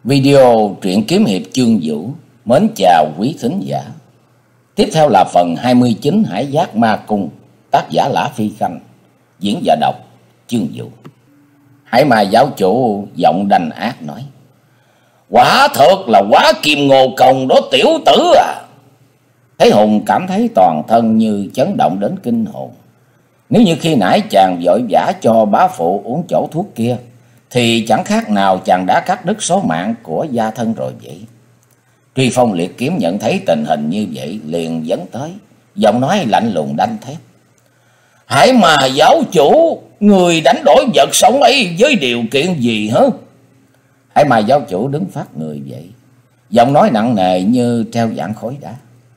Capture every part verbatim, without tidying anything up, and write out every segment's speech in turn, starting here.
Video truyện kiếm hiệp Chương Vũ mến chào quý thính giả. Tiếp theo là phần hai mươi chín Hải Giác Ma Cung, tác giả Lã Phi Khanh, diễn giả đọc Chương Vũ. Hải Ma giáo chủ giọng đanh ác nói: "Quả thật là quá kim ngô công đó tiểu tử à." Thấy Hùng cảm thấy toàn thân như chấn động đến kinh hồn. Nếu như khi nãy chàng vội vã cho bá phụ uống chỗ thuốc kia, thì chẳng khác nào chàng đã cắt đứt số mạng của gia thân rồi vậy. Truy Phong liệt kiếm nhận thấy tình hình như vậy, liền dẫn tới, giọng nói lạnh lùng đanh thép: "Hải Ma giáo chủ, người đánh đổi vật sống ấy với điều kiện gì hả?" Hải Ma giáo chủ đứng phát người dậy, giọng nói nặng nề như treo dạng khối đá: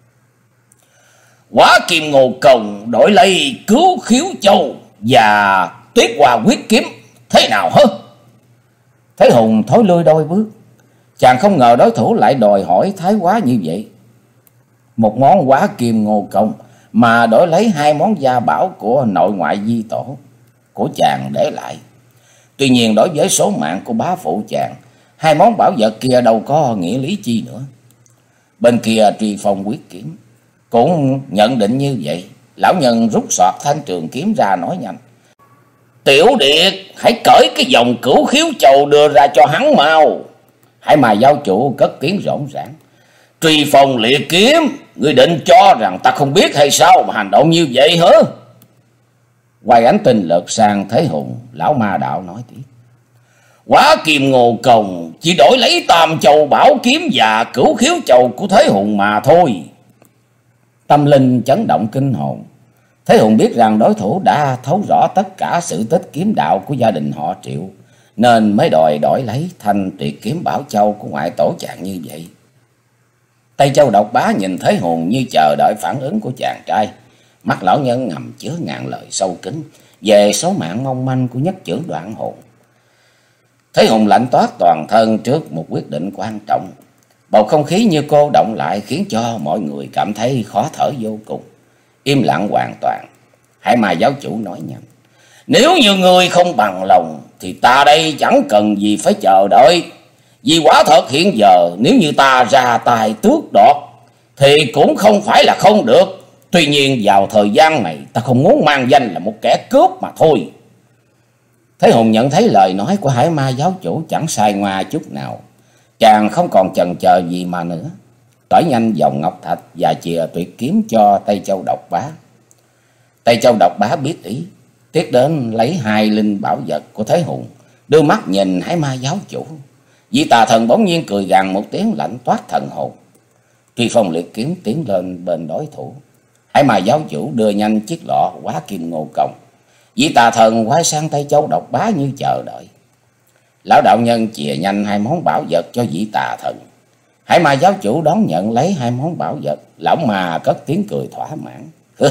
"Quá kim ngô công đổi lấy cứu khiếu châu và tuyết hòa quyết kiếm, thế nào hả?" Thấy Hùng thối lui đôi bước, chàng không ngờ đối thủ lại đòi hỏi thái quá như vậy. Một món quá kim ngô công mà đổi lấy hai món gia bảo của nội ngoại di tổ của chàng để lại. Tuy nhiên đối với số mạng của bá phụ chàng, hai món bảo vật kia đâu có nghĩa lý chi nữa. Bên kia Truy Phong quyết kiếm cũng nhận định như vậy. Lão nhân rút soạt thanh trường kiếm ra nói nhanh: "Tiểu Điệt, hãy cởi cái vòng cửu khiếu châu đưa ra cho hắn mau." Hải Ma giáo chủ cất tiếng rỗng rãng: "Truy Phong liệt kiếm, ngươi định cho rằng ta không biết hay sao mà hành động như vậy hả?" Quay ánh tinh lực sang Thế Hùng, lão ma đạo nói tiếp: "Quá kim ngô công chỉ đổi lấy tam châu bảo kiếm và cửu khiếu châu của Thế Hùng mà thôi." Tâm linh chấn động kinh hồn. Thế Hùng biết rằng đối thủ đã thấu rõ tất cả sự tích kiếm đạo của gia đình họ Triệu, nên mới đòi đổi lấy thanh tuyệt kiếm bảo châu của ngoại tổ chàng như vậy. Tây Châu Độc Bá nhìn Thế Hùng như chờ đợi phản ứng của chàng trai. Mắt lão nhân ngầm chứa ngàn lời sâu kín về số mạng mong manh của nhất chưởng Đoạn Hồn. Thế Hùng lạnh toát toàn thân trước một quyết định quan trọng. Bầu không khí như cô động lại, khiến cho mọi người cảm thấy khó thở vô cùng. Im lặng hoàn toàn. Hải Ma giáo chủ nói nhanh: "Nếu như người không bằng lòng thì ta đây chẳng cần gì phải chờ đợi. Vì quả thật hiện giờ nếu như ta ra tay tước đoạt thì cũng không phải là không được. Tuy nhiên vào thời gian này ta không muốn mang danh là một kẻ cướp mà thôi." Thế Hùng nhận thấy lời nói của Hải Ma giáo chủ chẳng sai ngoa chút nào. Chàng không còn chần chờ gì mà nữa, tỏi nhanh vòng ngọc thạch và chìa tuyệt kiếm cho Tây Châu Độc Bá. Tây Châu Độc Bá biết ý, tiếc đến lấy hai linh bảo vật của Thế Hùng, đưa mắt nhìn Hải Ma giáo chủ. Vị Tà Thần bỗng nhiên cười gằn một tiếng lạnh toát thần hồn. Truy Phong liệt kiếm tiến lên bên đối thủ. Hải Ma giáo chủ đưa nhanh chiếc lọ quá kim ngô công. Vị Tà Thần quay sang Tây Châu Độc Bá như chờ đợi. Lão đạo nhân chìa nhanh hai món bảo vật cho vị Tà Thần. Hải Ma giáo chủ đón nhận lấy hai món bảo vật. Lão mà cất tiếng cười thỏa mãn: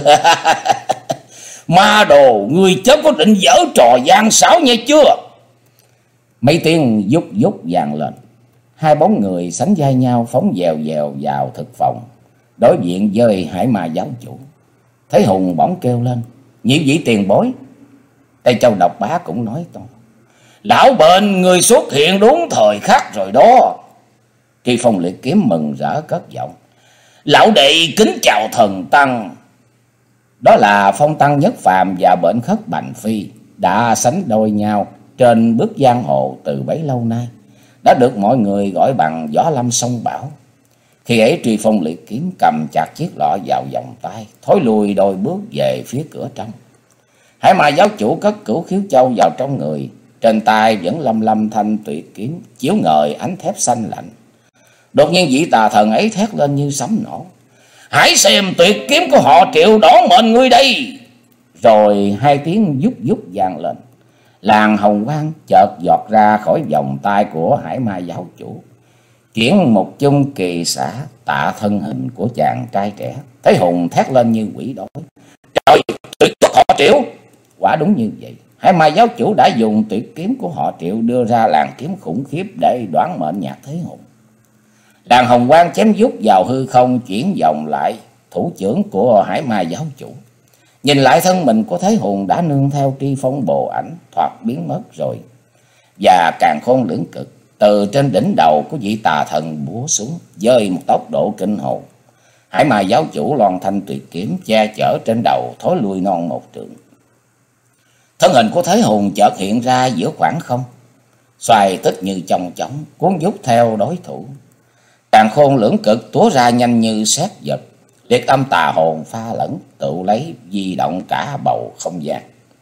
"Ma đồ, ngươi chớ có định giở trò gian xảo nghe chưa?" Mấy tiếng vút vút vang lên. Hai bóng người sánh vai nhau phóng dèo dèo vào thực phòng, đối diện với Hải Ma giáo chủ. Thế Hùng bỗng kêu lên: "Nhị vị tiền bối!" Tây Châu Độc Bá cũng nói to: "Lão bệnh, người xuất hiện đúng thời khắc rồi đó." Truy Phong liệt kiếm mừng rỡ cất giọng: "Lão đệ kính chào thần tăng." Đó là Phong Tăng Nhất Phàm và Bệnh Khất Bành Phi, đã sánh đôi nhau trên bước giang hồ từ bấy lâu nay, đã được mọi người gọi bằng Võ Lâm Song Bảo. Khi ấy Truy Phong liệt kiếm cầm chặt chiếc lọ vào vòng tay, thối lùi đôi bước về phía cửa trong. Hải Ma giáo chủ cất cửu khiếu châu vào trong người, trên tay vẫn lâm lâm thanh tuyệt kiếm chiếu ngời ánh thép xanh lạnh. Đột nhiên vị Tà Thần ấy thét lên như sấm nổ: "Hãy xem tuyệt kiếm của họ Triệu đón mệnh ngươi đây!" Rồi hai tiếng vút vút vang lên. Làn hồng quang chợt giọt ra khỏi vòng tay của Hải Ma giáo chủ, chuyển một chung kỳ xả tạ thân hình của chàng trai trẻ. Thế Hùng thét lên như quỷ đói: "Trời, tuyệt thuật họ Triệu!" Quả đúng như vậy. Hải Ma giáo chủ đã dùng tuyệt kiếm của họ Triệu đưa ra làn kiếm khủng khiếp để đoán mệnh nhạc Thế Hùng. Làn hồng quang chém vút vào hư không, chuyển vòng lại thủ trưởng của Hải Ma giáo chủ. Nhìn lại thân mình của Thế Hùng đã nương theo Tri Phong bồ ảnh thoạt biến mất rồi. Và càng khôn lưỡng cực, từ trên đỉnh đầu của vị tà thần búa xuống với một tốc độ kinh hồn. Hải Ma giáo chủ loan thanh tuyệt kiếm che chở trên đầu, thối lui non một trượng. Thân hình của Thế Hùng chợt hiện ra giữa khoảng không, xoay tích như chong chóng, cuốn vút theo đối thủ. Càn khôn lưỡng cực túa ra nhanh như sét giật, liệt âm tà hồn pha lẫn tự lấy di động cả bầu không gian.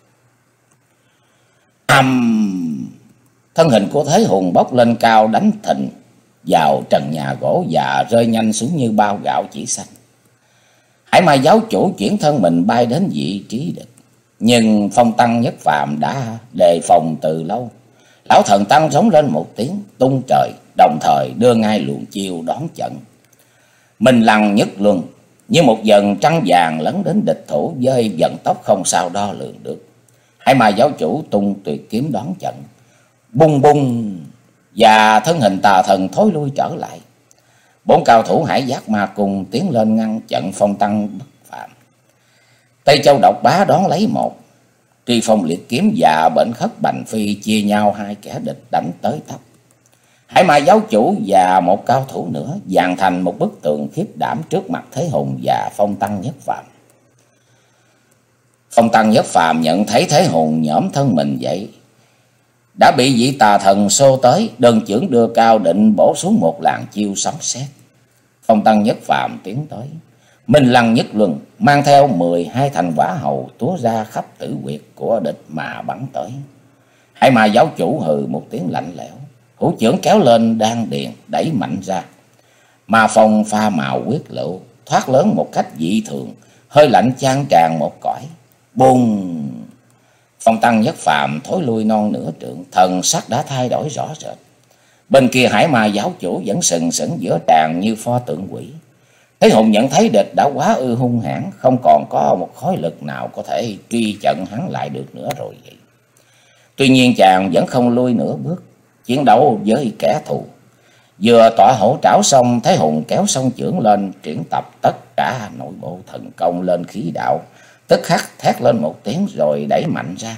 Âm! Thân hình của Thế Hùng bốc lên cao, đánh thình vào trần nhà gỗ và rơi nhanh xuống như bao gạo chỉ xanh. Hải Ma giáo chủ chuyển thân mình bay đến vị trí địch, nhưng Phong Tăng Nhất Phàm đã đề phòng từ lâu. Lão thần tăng rống lên một tiếng tung trời, đồng thời đưa ngay luồng chiêu đón trận. Minh Lăng Nhất Luân như một dần trăng vàng lấn đến địch thủ với vận tốc không sao đo lường được. Hải Ma giáo chủ tung tuyệt kiếm đón trận, bung bung, và thân hình tà thần thối lui trở lại. Bốn cao thủ Hải Giác Ma cùng tiến lên ngăn trận Phong Tăng Bất Phàm. Tây Châu Độc Bá đón lấy một, Tri Phong Liệt Kiếm và Bệnh Khất Bành Phi chia nhau hai kẻ địch đánh tới tấp. Hải Ma giáo chủ và một cao thủ nữa dàn thành một bức tường khiếp đảm trước mặt Thế Hùng và Phong Tăng Nhất Phàm. Phong Tăng Nhất Phàm nhận thấy Thế Hùng nhõm thân mình dậy, đã bị vị tà thần xô tới, đơn chưởng đưa cao định bổ xuống một làn chiêu sấm sét. Phong Tăng Nhất Phàm tiến tới, Minh Lăng Nhất Luân mang theo mười hai thành quả hầu túa ra khắp tử quyệt của địch mà bắn tới. Hải Ma giáo chủ hừ một tiếng lạnh lẽo, hữu chưởng kéo lên đan điền đẩy mạnh ra. Ma phong pha màu quyết lựu thoát lớn một cách dị thường, hơi lạnh chan tràn một cõi. Bùng! Phong Tăng Nhất Phàm thối lui non nửa trượng, thần sắc đã thay đổi rõ rệt. Bên kia Hải Ma giáo chủ vẫn sừng sững giữa tràn như pho tượng quỷ. Thế Hùng nhận thấy địch đã quá ư hung hãn, không còn có một khối lực nào có thể truy chặn hắn lại được nữa rồi vậy. Tuy nhiên chàng vẫn không lui nửa bước, chiến đấu với kẻ thù. Vừa tọa hổ trảo xong, Thế Hùng kéo song chưởng lên, triển tập tất cả nội bộ thần công lên khí đạo, tức khắc thét lên một tiếng rồi đẩy mạnh ra.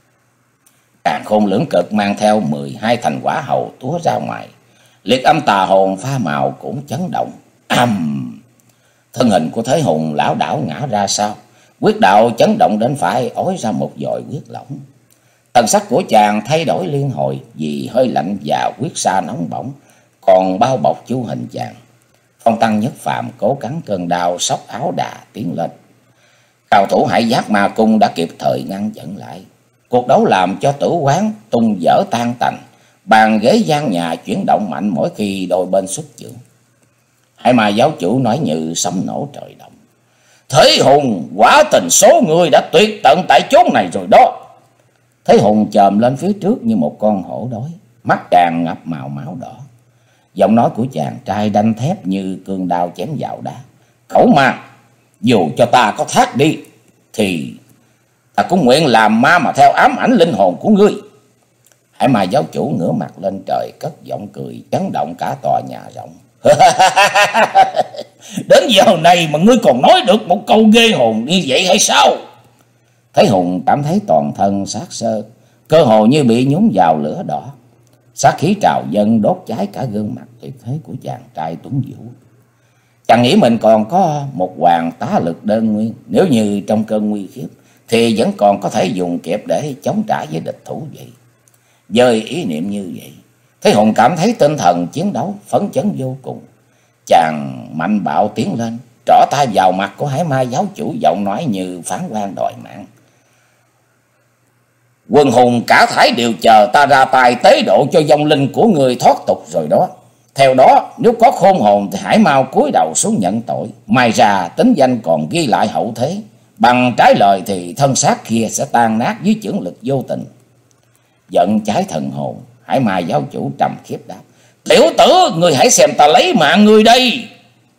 Càn khôn lưỡng cực mang theo mười hai thành quả hầu túa ra ngoài, liệt âm tà hồn pha màu cũng chấn động. Âm! Thân hình của Thế Hùng lão đảo ngã ra sau, quyết đạo chấn động đến phải ói ra một dội huyết lỏng. Thần sắc của chàng thay đổi liên hồi vì hơi lạnh và huyết sa nóng bỏng còn bao bọc chu hình chàng. Phong Tăng Nhất Phàm cố cắn cơn đau, xốc áo đà tiến lên. Cao thủ Hải Giác Ma cung đã kịp thời ngăn chặn lại. Cuộc đấu làm cho tử quán tung dở tan tành, bàn ghế gian nhà chuyển động mạnh mỗi khi đôi bên xuất chưởng. Hải Ma giáo chủ nói như sấm nổ trời động: Thế Hùng, quả tình số người đã tuyệt tận tại chốn này rồi đó. Thế Hùng chồm lên phía trước như một con hổ đói, mắt tràn ngập màu máu đỏ. Giọng nói của chàng trai đanh thép như cương đao chém vào đá: Cẩu ma, dù cho ta có thoát đi thì ta cũng nguyện làm ma mà theo ám ảnh linh hồn của ngươi. Hải Ma giáo chủ ngửa mặt lên trời cất giọng cười chấn động cả tòa nhà rộng. Đến giờ này mà ngươi còn nói được một câu ghê hồn như vậy hay sao? Thế Hùng cảm thấy toàn thân sát sơ, cơ hồ như bị nhúng vào lửa đỏ. Sát khí trào dâng đốt cháy cả gương mặt tuyệt thế của chàng trai tuấn vũ. Chàng nghĩ mình còn có một hoàng tá lực đơn nguyên, nếu như trong cơn nguy khiếp thì vẫn còn có thể dùng kịp để chống trả với địch thủ vậy. Với ý niệm như vậy, Thế Hùng cảm thấy tinh thần chiến đấu phấn chấn vô cùng. Chàng mạnh bạo tiến lên, trỏ tay vào mặt của Hải Ma giáo chủ, giọng nói như phán quan đòi mạng: Quần hùng cả thảy đều chờ ta ra tay tế độ cho vong linh của người thoát tục rồi đó. Theo đó, nếu có khôn hồn thì hãy mau cúi đầu xuống nhận tội. May ra tính danh còn ghi lại hậu thế. Bằng trái lời thì thân xác kia sẽ tan nát dưới chưởng lực vô tình. Giận cháy thần hồn, Hải Ma giáo chủ trầm khiếp đáp: Tiểu tử, người hãy xem ta lấy mạng người đây.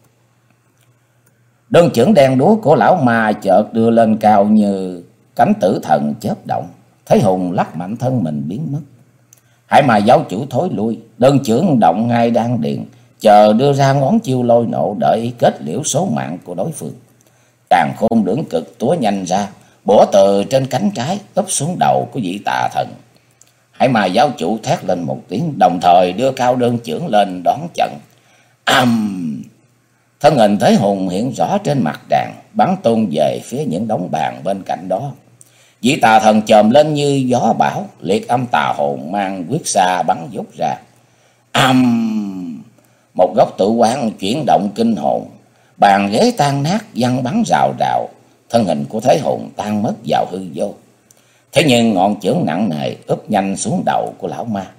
Đơn chưởng đen đúa của lão ma chợt đưa lên cao như cánh tử thần chớp động. Thế Hùng lắc mạnh thân mình biến mất. Hải Ma giáo chủ thối lui, đơn chưởng động ngay đan điền, chờ đưa ra ngón chiêu lôi nộ đợi kết liễu số mạng của đối phương. Càn khôn lưỡng cực túa nhanh ra, bổ từ trên cánh trái túp xuống đầu của vị tà thần. Hải Ma giáo chủ thét lên một tiếng, đồng thời đưa cao đơn chưởng lên đón trận. Âm! Thân hình Thế Hùng hiện rõ trên mặt đàn, bắn tung về phía những đống bàn bên cạnh đó. Vị tà thần chồm lên như gió bão, liệt âm tà hồn mang quyết xa bắn vút ra. Âm! Một góc tự quán chuyển động kinh hồn, bàn ghế tan nát, văng bắn rào rào, thân hình của Thế Hùng tan mất vào hư vô. Thế nhưng ngọn chưởng nặng nề úp nhanh xuống đầu của lão ma.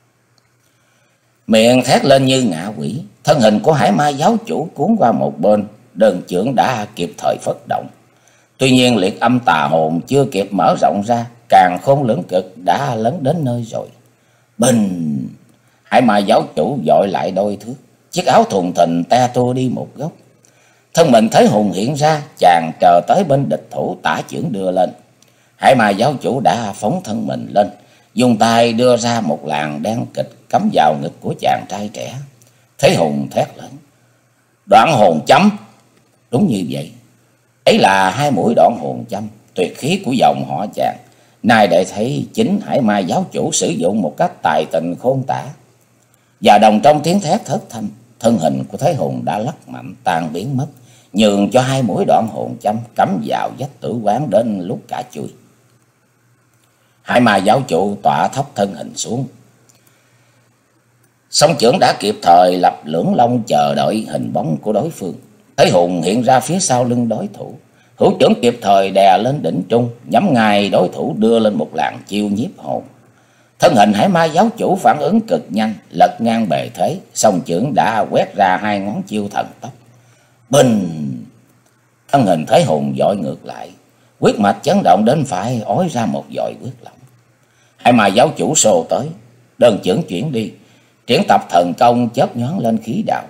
Miệng thét lên như ngạ quỷ, thân hình của Hải Ma giáo chủ cuốn qua một bên, đơn chưởng đã kịp thời phất động. Tuy nhiên liệt âm tà hồn chưa kịp mở rộng ra, càng khôn lưỡng cực đã lấn đến nơi rồi. Bình! Hải Ma giáo chủ dội lại đôi thước, chiếc áo thùng thình te tua đi một góc. Thân mình Thế Hùng hiện ra, chàng chờ tới bên địch thủ, tả chưởng đưa lên. Hải Ma giáo chủ đã phóng thân mình lên, dùng tay đưa ra một làn đen kịch cắm vào ngực của chàng trai trẻ. Thế Hùng thét lên: Đoạn hồn châm! Đúng như vậy, ấy là hai mũi đoạn hồn châm, tuyệt khí của dòng họ chàng. Nay để thấy chính Hải Ma giáo chủ sử dụng một cách tài tình khôn tả. Và đồng trong tiếng thét thất thanh, thân hình của Thế Hùng đã lắc mạnh tan biến mất, nhường cho hai mũi đoạn hồn châm cắm vào vách tử quán đến lúc cả chui. Hải Ma giáo chủ tọa thấp thân hình xuống, song chưởng đã kịp thời lập lưỡng long chờ đợi hình bóng của đối phương. Thế Hùng hiện ra phía sau lưng đối thủ, hữu chưởng kịp thời đè lên đỉnh trung, nhắm ngay đối thủ đưa lên một làn chiêu nhiếp hồn. Thân hình Hải Ma giáo chủ phản ứng cực nhanh, lật ngang bề thế, song chưởng đã quét ra hai ngón chiêu thần tốc. Bình! Thân hình Thế Hùng dội ngược lại, huyết mạch chấn động đến phải ói ra một dội huyết lỏng. Hải Ma giáo chủ xô tới, đơn chưởng chuyển đi, triển tập thần công chớp nhoáng lên khí đạo.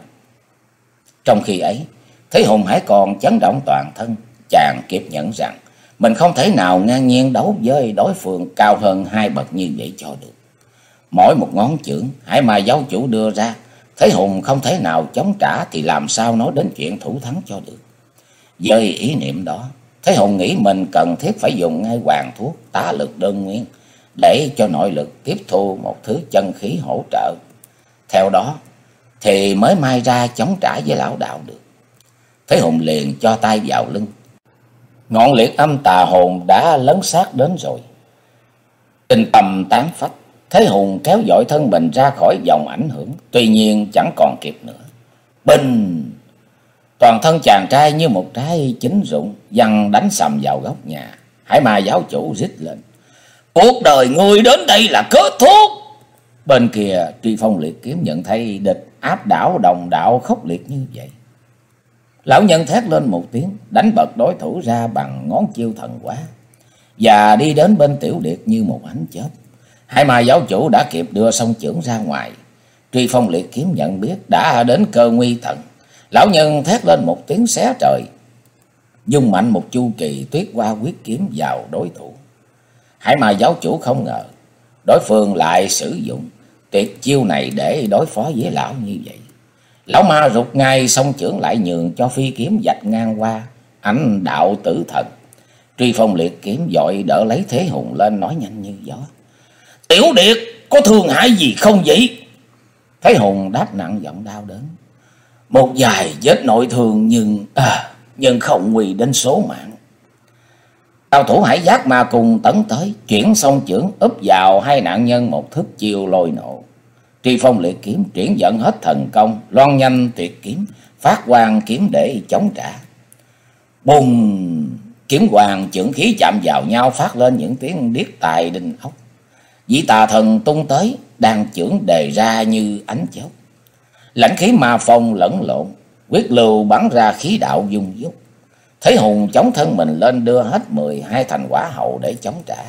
Trong khi ấy, Thế Hùng hãy còn chấn động toàn thân, chàng kịp nhận rằng mình không thể nào ngang nhiên đấu với đối phương cao hơn hai bậc như vậy cho được. Mỗi một ngón chưởng Hải Ma giáo chủ đưa ra, Thế Hùng không thể nào chống trả, thì làm sao nói đến chuyện thủ thắng cho được. Với ý niệm đó, Thế Hùng nghĩ mình cần thiết phải dùng ngay hoàng thuốc tá lực đơn nguyên, để cho nội lực tiếp thu một thứ chân khí hỗ trợ. Theo đó thì mới mai ra chống trả với lão đạo được. Thế Hùng liền cho tay vào lưng. Ngọn liệt âm tà hồn đã lấn sát đến rồi. Kinh tâm tán phách, Thế Hùng kéo dội thân mình ra khỏi vòng ảnh hưởng, tuy nhiên chẳng còn kịp nữa. Bình! Toàn thân chàng trai như một trái chín rụng, văng đánh sầm vào góc nhà. Hải Ma giáo chủ rít lên: Cuộc đời ngươi đến đây là kết thúc! Bên kia Truy Phong liệt kiếm nhận thấy địch áp đảo đồng đạo khốc liệt như vậy. Lão nhân thét lên một tiếng, đánh bật đối thủ ra bằng ngón chiêu thần quá, và đi đến bên Tiểu Điệt như một ánh chớp. Hải Ma giáo chủ đã kịp đưa song chưởng ra ngoài. Truy Phong liệt kiếm nhận biết đã đến cơ nguy tận. Lão nhân thét lên một tiếng xé trời, dung mạnh một chu kỳ tuyết hoa quyết kiếm vào đối thủ. Hải Ma giáo chủ không ngờ đối phương lại sử dụng tuyệt chiêu này để đối phó với lão như vậy. Lão ma rụt ngay song chưởng lại, nhường cho phi kiếm vạch ngang qua, ánh đạo tử thần. Truy Phong liệt kiếm vội đỡ lấy Thế Hùng lên, nói nhanh như gió: Tiểu Điệt, có thương hại gì không vậy? Thế Hùng đáp nặng giọng đau đớn: Một vài vết nội thương, nhưng à, nhưng không nguy đến số mạng. Cao thủ Hải Giác Ma cùng tấn tới, chuyển song chưởng úp vào hai nạn nhân một thức chiêu lôi nộ. Truy Phong liệt kiếm triển dẫn hết thần công, loan nhanh tuyệt kiếm, phát quang kiếm để chống trả. Bùng! Kiếm hoàng chưởng khí chạm vào nhau, phát lên những tiếng điếc tai đinh ốc. Vị tà thần tung tới, đàn chưởng đề ra như ánh chớp. Lãnh khí ma phong lẫn lộn, quyết lưu bắn ra khí đạo dung dút. Thế Hùng chống thân mình lên, đưa hết mười hai thành quả hậu để chống trả.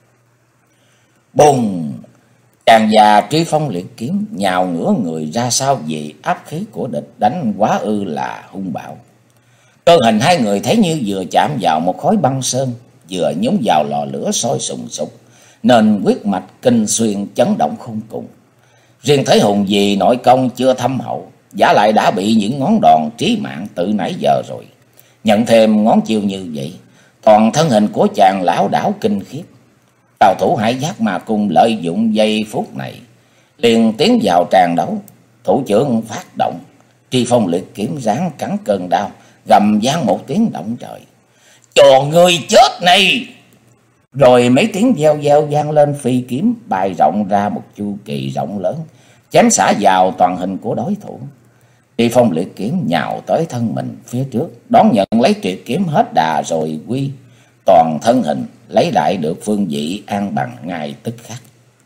Bùng! Chàng già Truy Phong liệt kiếm nhào ngửa người ra sau, vì áp khí của địch đánh quá ư là hung bạo. Cơ hình hai người thấy như vừa chạm vào một khối băng sơn, vừa nhúng vào lò lửa sôi sùng sục, nên huyết mạch kinh xuyên chấn động không cùng. Riêng Thế Hùng vì nội công chưa thâm hậu, giả lại đã bị những ngón đòn trí mạng từ nãy giờ rồi. Nhận thêm ngón chiêu như vậy, toàn thân hình của chàng lão đảo kinh khiếp. Cao thủ Hải Giác Ma Cung lợi dụng giây phút này, liền tiến vào tràn đấu. Thủ trưởng phát động, Tri Phong liệt kiếm ráng cắn cơn đau, gầm vang một tiếng động trời. Cho người chết này! Rồi mấy tiếng gieo gieo vang lên, phi kiếm bay rộng ra một chu kỳ rộng lớn, chém xả vào toàn hình của đối thủ. Tri Phong liệt kiếm nhào tới thân mình phía trước, đón nhận lấy tuyệt kiếm hết đà rồi quy toàn thân hình, lấy lại được phương vị an bằng ngay tức khắc.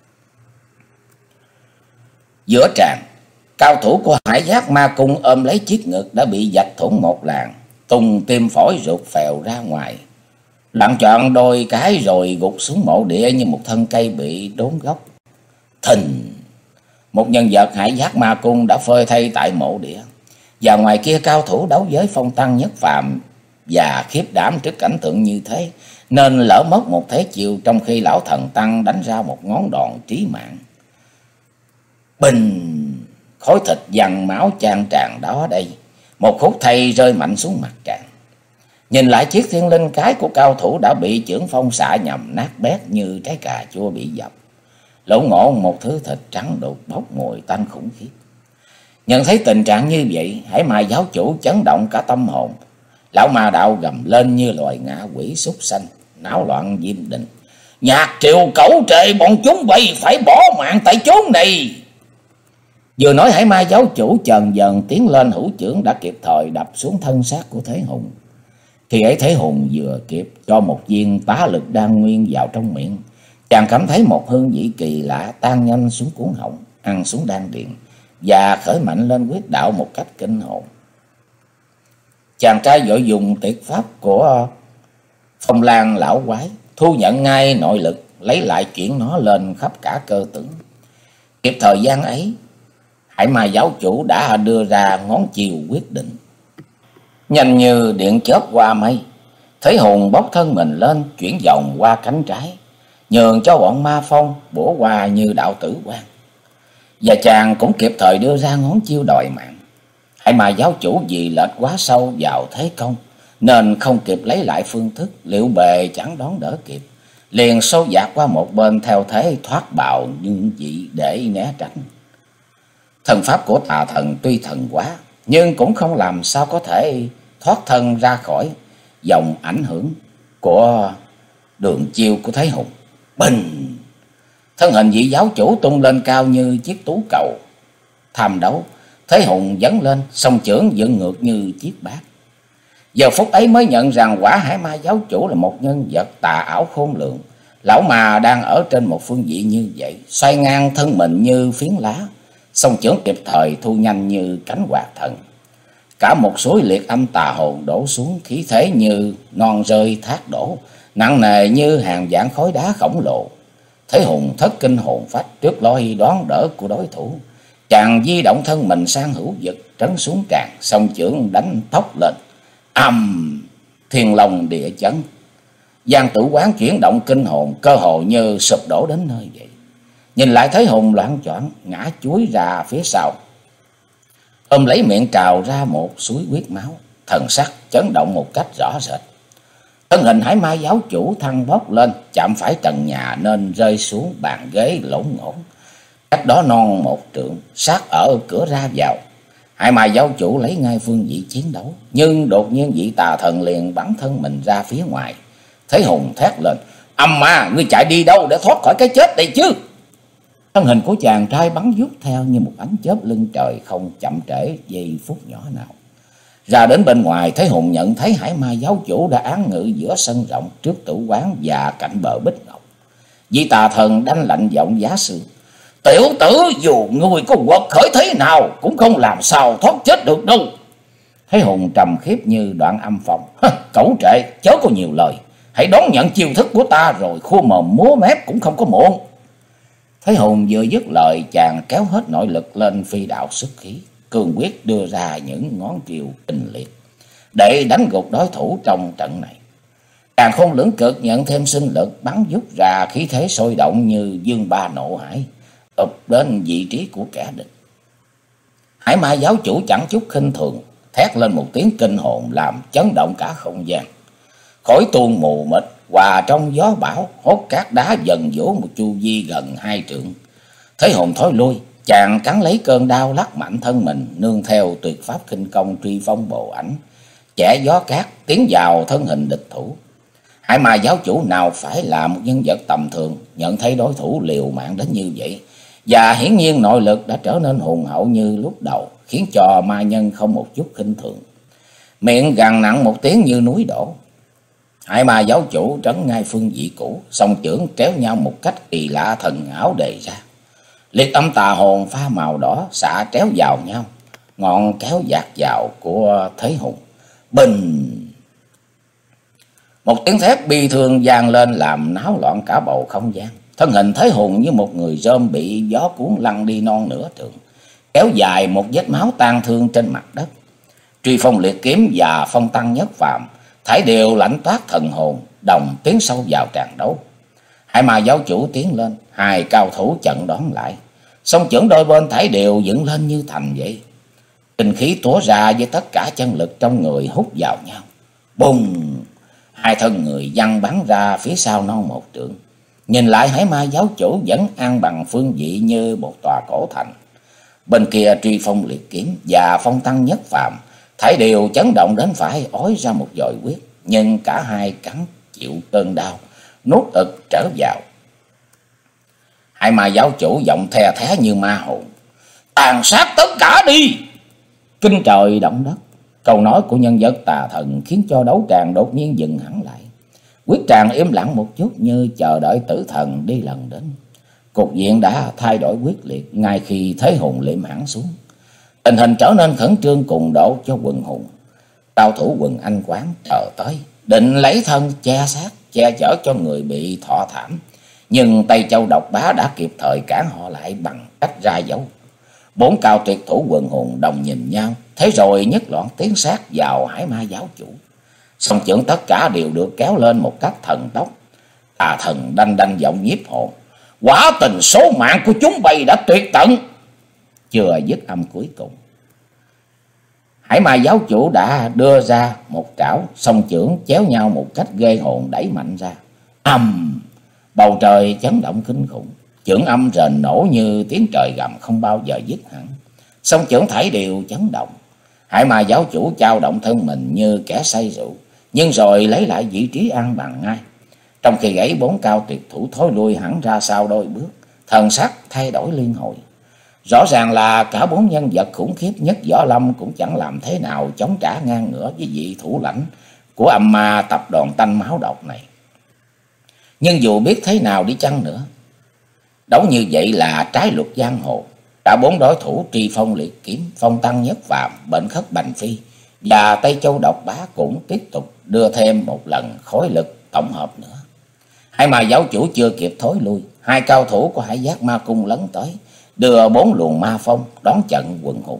Giữa tràng, cao thủ của Hải Giác Ma Cung ôm lấy chiếc ngực đã bị vạch thủng một làn, tung tim phổi ruột phèo ra ngoài, loạng choạng đôi cái rồi gục xuống mộ địa như một thân cây bị đốn gốc. Thình! Một nhân vật Hải Giác Ma Cung đã phơi thây tại mộ địa, và ngoài kia cao thủ đấu với Phong Tăng Nhất Phàm và khiếp đảm trước cảnh tượng như thế, nên lỡ mất một thế chiều, trong khi lão thần Tăng đánh ra một ngón đòn trí mạng. Bình! Khối thịt văng máu chan tràn đó đây, một khúc thây rơi mạnh xuống mặt tràng. Nhìn lại chiếc thiên linh cái của cao thủ đã bị chưởng phong xạ nhằm nát bét như trái cà chua bị dập. Lỗ ngộ một thứ thịt trắng đục bốc mùi tanh khủng khiếp. Nhận thấy tình trạng như vậy, Hải Ma giáo chủ chấn động cả tâm hồn. Lão ma đạo gầm lên như loài ngạ quỷ súc sanh, náo loạn diêm đình. Nhạc triều cẩu trệ, bọn chúng bay phải bỏ mạng tại chốn này. Vừa nói Hải Ma giáo chủ chần dần tiến lên, hữu chưởng đã kịp thời đập xuống thân xác của Thế Hùng. Khi ấy Thế Hùng vừa kịp cho một viên tá lực đan nguyên vào trong miệng, chàng cảm thấy một hương vị kỳ lạ tan nhanh xuống cuống họng, ăn xuống đan điền và khởi mạnh lên quyết đạo một cách kinh hồn. Chàng trai vội dùng tuyệt pháp của Phong Lan lão quái, thu nhận ngay nội lực, lấy lại chuyển nó lên khắp cả cơ tưởng. Kịp thời gian ấy, Hải Ma giáo chủ đã đưa ra ngón chiều quyết định. Nhanh như điện chớp qua mây, Thế Hùng bốc thân mình lên, chuyển vòng qua cánh trái, nhường cho bọn ma phong bổ qua như đạo tử quan. Và chàng cũng kịp thời đưa ra ngón chiêu đòi mạng. Hải Ma giáo chủ vì lệch quá sâu vào thế công, nên không kịp lấy lại phương thức, liệu bề chẳng đón đỡ kịp, liền xô dạt qua một bên theo thế thoát bào nhưng dị để né tránh. Thần pháp của tà thần tuy thần quá, nhưng cũng không làm sao có thể thoát thân ra khỏi dòng ảnh hưởng của đường chiêu của Thế Hùng. Bình! Thân hình vị giáo chủ tung lên cao như chiếc tú cầu. Tham đấu, Thế Hùng dấn lên, song chưởng dựng ngược như chiếc bát. Giờ phút ấy mới nhận rằng quả Hải Ma giáo chủ là một nhân vật tà ảo khôn lường. Lão mà đang ở trên một phương vị như vậy, xoay ngang thân mình như phiến lá, song chưởng kịp thời thu nhanh như cánh quạt thần. Cả một suối liệt âm tà hồn đổ xuống, khí thế như non rơi thác đổ, nặng nề như hàng vạn khối đá khổng lồ. Thế Hùng thất kinh hồn phách trước lối đón đỡ của đối thủ. Chàng di động thân mình sang hữu vực, trấn xuống tràn, song chưởng đánh tốc lên. Ầm! Thiên long địa chấn. Giang Tử Quán chuyển động kinh hồn, cơ hồ như sụp đổ đến nơi vậy. Nhìn lại Thế Hùng loạng choạng ngã chuối ra phía sau, ôm lấy miệng trào ra một suối huyết máu, thần sắc chấn động một cách rõ rệt. Thân hình Hải Ma giáo chủ thăng bốc lên, chạm phải trần nhà nên rơi xuống bàn ghế lỗn ngổn, cách đó non một trượng, sát ở cửa ra vào. Hải Ma giáo chủ lấy ngay phương vị chiến đấu, nhưng đột nhiên vị tà thần liền bắn thân mình ra phía ngoài. Thế Hùng thét lên: "Âm ma, ngươi chạy đi đâu để thoát khỏi cái chết đây chứ?" Thân hình của chàng trai bắn vút theo như một ánh chớp lưng trời, không chậm trễ giây phút nhỏ nào. Ra đến bên ngoài, Thế Hùng nhận thấy Hải Ma giáo chủ đã án ngự giữa sân rộng trước tử quán và cạnh bờ bích ngọc. Vị tà thần đanh lạnh giọng giá sương: "Tiểu tử, dù ngươi có quật khởi thế nào cũng không làm sao thoát chết được đâu." Thế Hùng trầm khiếp như đoạn âm phòng: "Cẩu trệ, chớ có nhiều lời, hãy đón nhận chiêu thức của ta rồi khua mồm múa mép cũng không có muộn." Thế Hùng vừa dứt lời, chàng kéo hết nội lực lên phi đạo xuất khí, cương quyết đưa ra những ngón chiều kinh liệt để đánh gục đối thủ trong trận này. Càng Khôn lưỡng cực nhận thêm sinh lực, bắn vút ra khí thế sôi động như dương ba nộ hải, ập đến vị trí của kẻ địch. Hải Ma giáo chủ chẳng chút khinh thường, thét lên một tiếng kinh hồn làm chấn động cả không gian. Khói tuôn mù mịt, hòa trong gió bão, hốt cát đá dần dỗ một chu vi gần hai trượng. Thế hồn thối lui, chàng cắn lấy cơn đau lắc mạnh thân mình, nương theo tuyệt pháp khinh công truy phong bộ ảnh, chẻ gió cát tiến vào thân hình địch thủ. Hải Ma giáo chủ nào phải là một nhân vật tầm thường, nhận thấy đối thủ liều mạng đến như vậy, và hiển nhiên nội lực đã trở nên hùng hậu như lúc đầu, khiến cho ma nhân không một chút khinh thường. Miệng gằn nặng một tiếng như núi đổ. Hải Ma giáo chủ trấn ngay phương vị cũ, song chưởng tréo nhau một cách kỳ lạ thần ảo đề ra. Liệt âm tà hồn pha màu đỏ xạ tréo vào nhau, ngọn kéo dạt vào của Thế Hùng. Bình! Một tiếng thét bi thương vang lên làm náo loạn cả bầu không gian. Thân hình Thế Hùng như một người rơm bị gió cuốn lăn đi non nửa trượng, kéo dài một vết máu tang thương trên mặt đất. Truy phong liệt kiếm và phong tăng nhất phàm thảy đều lãnh toát thần hồn, đồng tiến sâu vào tràng đấu. Hải Ma giáo chủ tiến lên, hai cao thủ chặn đón lại, song chưởng đôi bên thảy đều dựng lên như thành vậy. Kinh khí tỏa ra với tất cả chân lực trong người hút vào nhau. Bùng! Hai thân người văng bắn ra phía sau non một trượng. Nhìn lại, Hải Ma giáo chủ vẫn an bằng phương vị như một tòa cổ thành. Bên kia truy phong liệt kiếm và phong tăng nhất phàm thảy đều chấn động đến phải ói ra một dội huyết, nhưng cả hai cắn chịu cơn đau, nuốt ực trở vào. Hải Ma giáo chủ giọng the thé như ma hồn: tàn sát tất cả đi! Kinh trời động đất. Câu nói của nhân vật tà thần khiến cho đấu tràng đột nhiên dừng hẳn lại. Quyết tràng im lặng một chút như chờ đợi tử thần đi lần đến. Cục diện đã thay đổi quyết liệt ngay khi Thế Hùng liệm hẳn xuống. Tình hình trở nên khẩn trương cùng độ cho quần hùng. Cao thủ quần Anh quán chờ tới, định lấy thân che sát, che chở cho người bị thọ thảm. Nhưng Tây Châu Độc Bá đã kịp thời cản họ lại bằng cách ra dấu. Bốn cao tuyệt thủ quần hùng đồng nhìn nhau, thế rồi nhất loạt tiến sát vào Hải Ma giáo chủ. Song chưởng tất cả đều được kéo lên một cách thần tốc. Tà thần đanh đanh giọng nhiếp hồn: quả tình số mạng của chúng bay đã tuyệt tận. Chưa dứt âm cuối cùng, Hải Ma giáo chủ đã đưa ra một trảo, song chưởng chéo nhau một cách ghê hồn đẩy mạnh ra. Ầm! Bầu trời chấn động kinh khủng, chưởng âm rền nổ như tiếng trời gầm không bao giờ dứt hẳn. Song chưởng thảy đều chấn động. Hải Ma giáo chủ chao động thân mình như kẻ say rượu, nhưng rồi lấy lại vị trí an bằng ngay. Trong khi gãy bốn cao tuyệt thủ thối lui hẳn ra sau đôi bước, thần sắc thay đổi liên hồi. Rõ ràng là cả bốn nhân vật khủng khiếp nhất Võ Lâm cũng chẳng làm thế nào chống trả ngang ngửa với vị thủ lãnh của âm ma tập đoàn tanh máu độc này. Nhưng dù biết thế nào đi chăng nữa, đấu như vậy là trái luật giang hồ. Cả bốn đối thủ Truy Phong liệt kiếm, Phong Tăng nhất phàm, Bệnh Khất Bành Phi và Tây Châu Độc Bá cũng tiếp tục đưa thêm một lần khối lực tổng hợp nữa. Hải Ma giáo chủ chưa kịp thối lui, hai cao thủ của Hải Giác Ma Cung lấn tới, đưa bốn luồng ma phong đón trận quần hùng.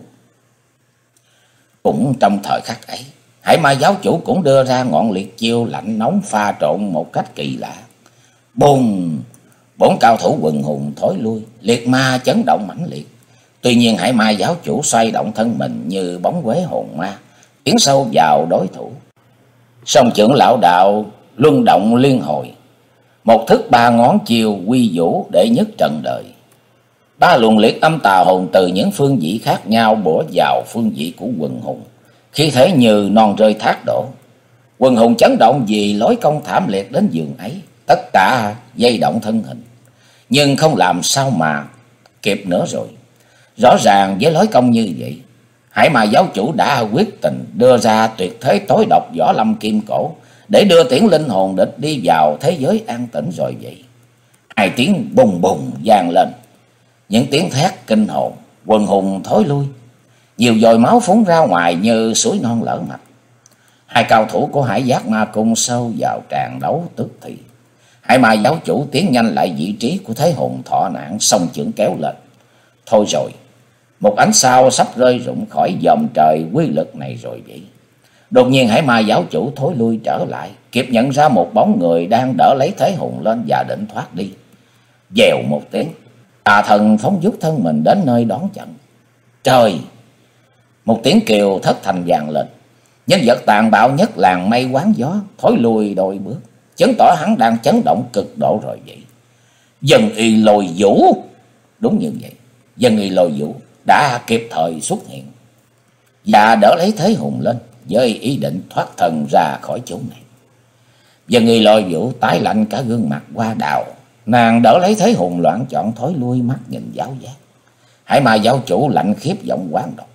Cũng trong thời khắc ấy, Hải Ma giáo chủ cũng đưa ra ngọn liệt chiêu lạnh nóng pha trộn một cách kỳ lạ. Bùng! Bốn cao thủ quần hùng thối lui, liệt ma chấn động mãnh liệt. Tuy nhiên Hải Ma giáo chủ xoay động thân mình như bóng quế hồn ma, tiến sâu vào đối thủ. Song chưởng lão đạo luân động liên hồi, một thức ba ngón chiêu quy vũ để nhất trần đời. Ba luồng liệt âm tà hồn từ những phương vị khác nhau bủa vào phương vị của quần hùng, khi thế như non rơi thác đổ. Quần hùng chấn động vì lối công thảm liệt đến giường ấy, tất cả dây động thân hình, nhưng không làm sao mà kịp nữa rồi. Rõ ràng với lối công như vậy, Hải Ma giáo chủ đã quyết tình đưa ra tuyệt thế tối độc Võ Lâm kim cổ để đưa tiễn linh hồn địch đi vào thế giới an tĩnh rồi vậy. Hai tiếng bùng bùng vang lên, những tiếng thét kinh hồn. Quần hùng thối lui, nhiều dồi máu phun ra ngoài như suối non lở mạch. Hai cao thủ của Hải Giác Ma Cung sâu vào tràng đấu tức thì. Hải Ma giáo chủ tiến nhanh lại vị trí của Thế Hùng thọ nạn, song chưởng kéo lên. Thôi rồi, một ánh sao sắp rơi rụng khỏi dòm trời quy lực này rồi vậy. Đột nhiên Hải Ma giáo chủ thối lui trở lại, kịp nhận ra một bóng người đang đỡ lấy Thế Hùng lên và định thoát đi. Dèo một tiếng, tà thần phóng dút thân mình đến nơi đón trận. Trời! Một tiếng kêu thất thanh vang lên. Nhân vật tàn bạo nhất làng mây quán gió thối lui đôi bước. chứng tỏ hắn đang chấn động cực độ rồi vậy. Dân y lôi vũ. Đúng như vậy, dân y lôi vũ đã kịp thời xuất hiện và đỡ lấy Thế Hùng lên với ý định thoát thân ra khỏi chỗ này. Dân y lôi vũ tái lạnh cả gương mặt qua đào. Nàng đỡ lấy Thế Hùng loạn chọn thối lui, mắt nhìn giáo giác. Hải Ma giáo chủ lạnh khiếp giọng quán độc: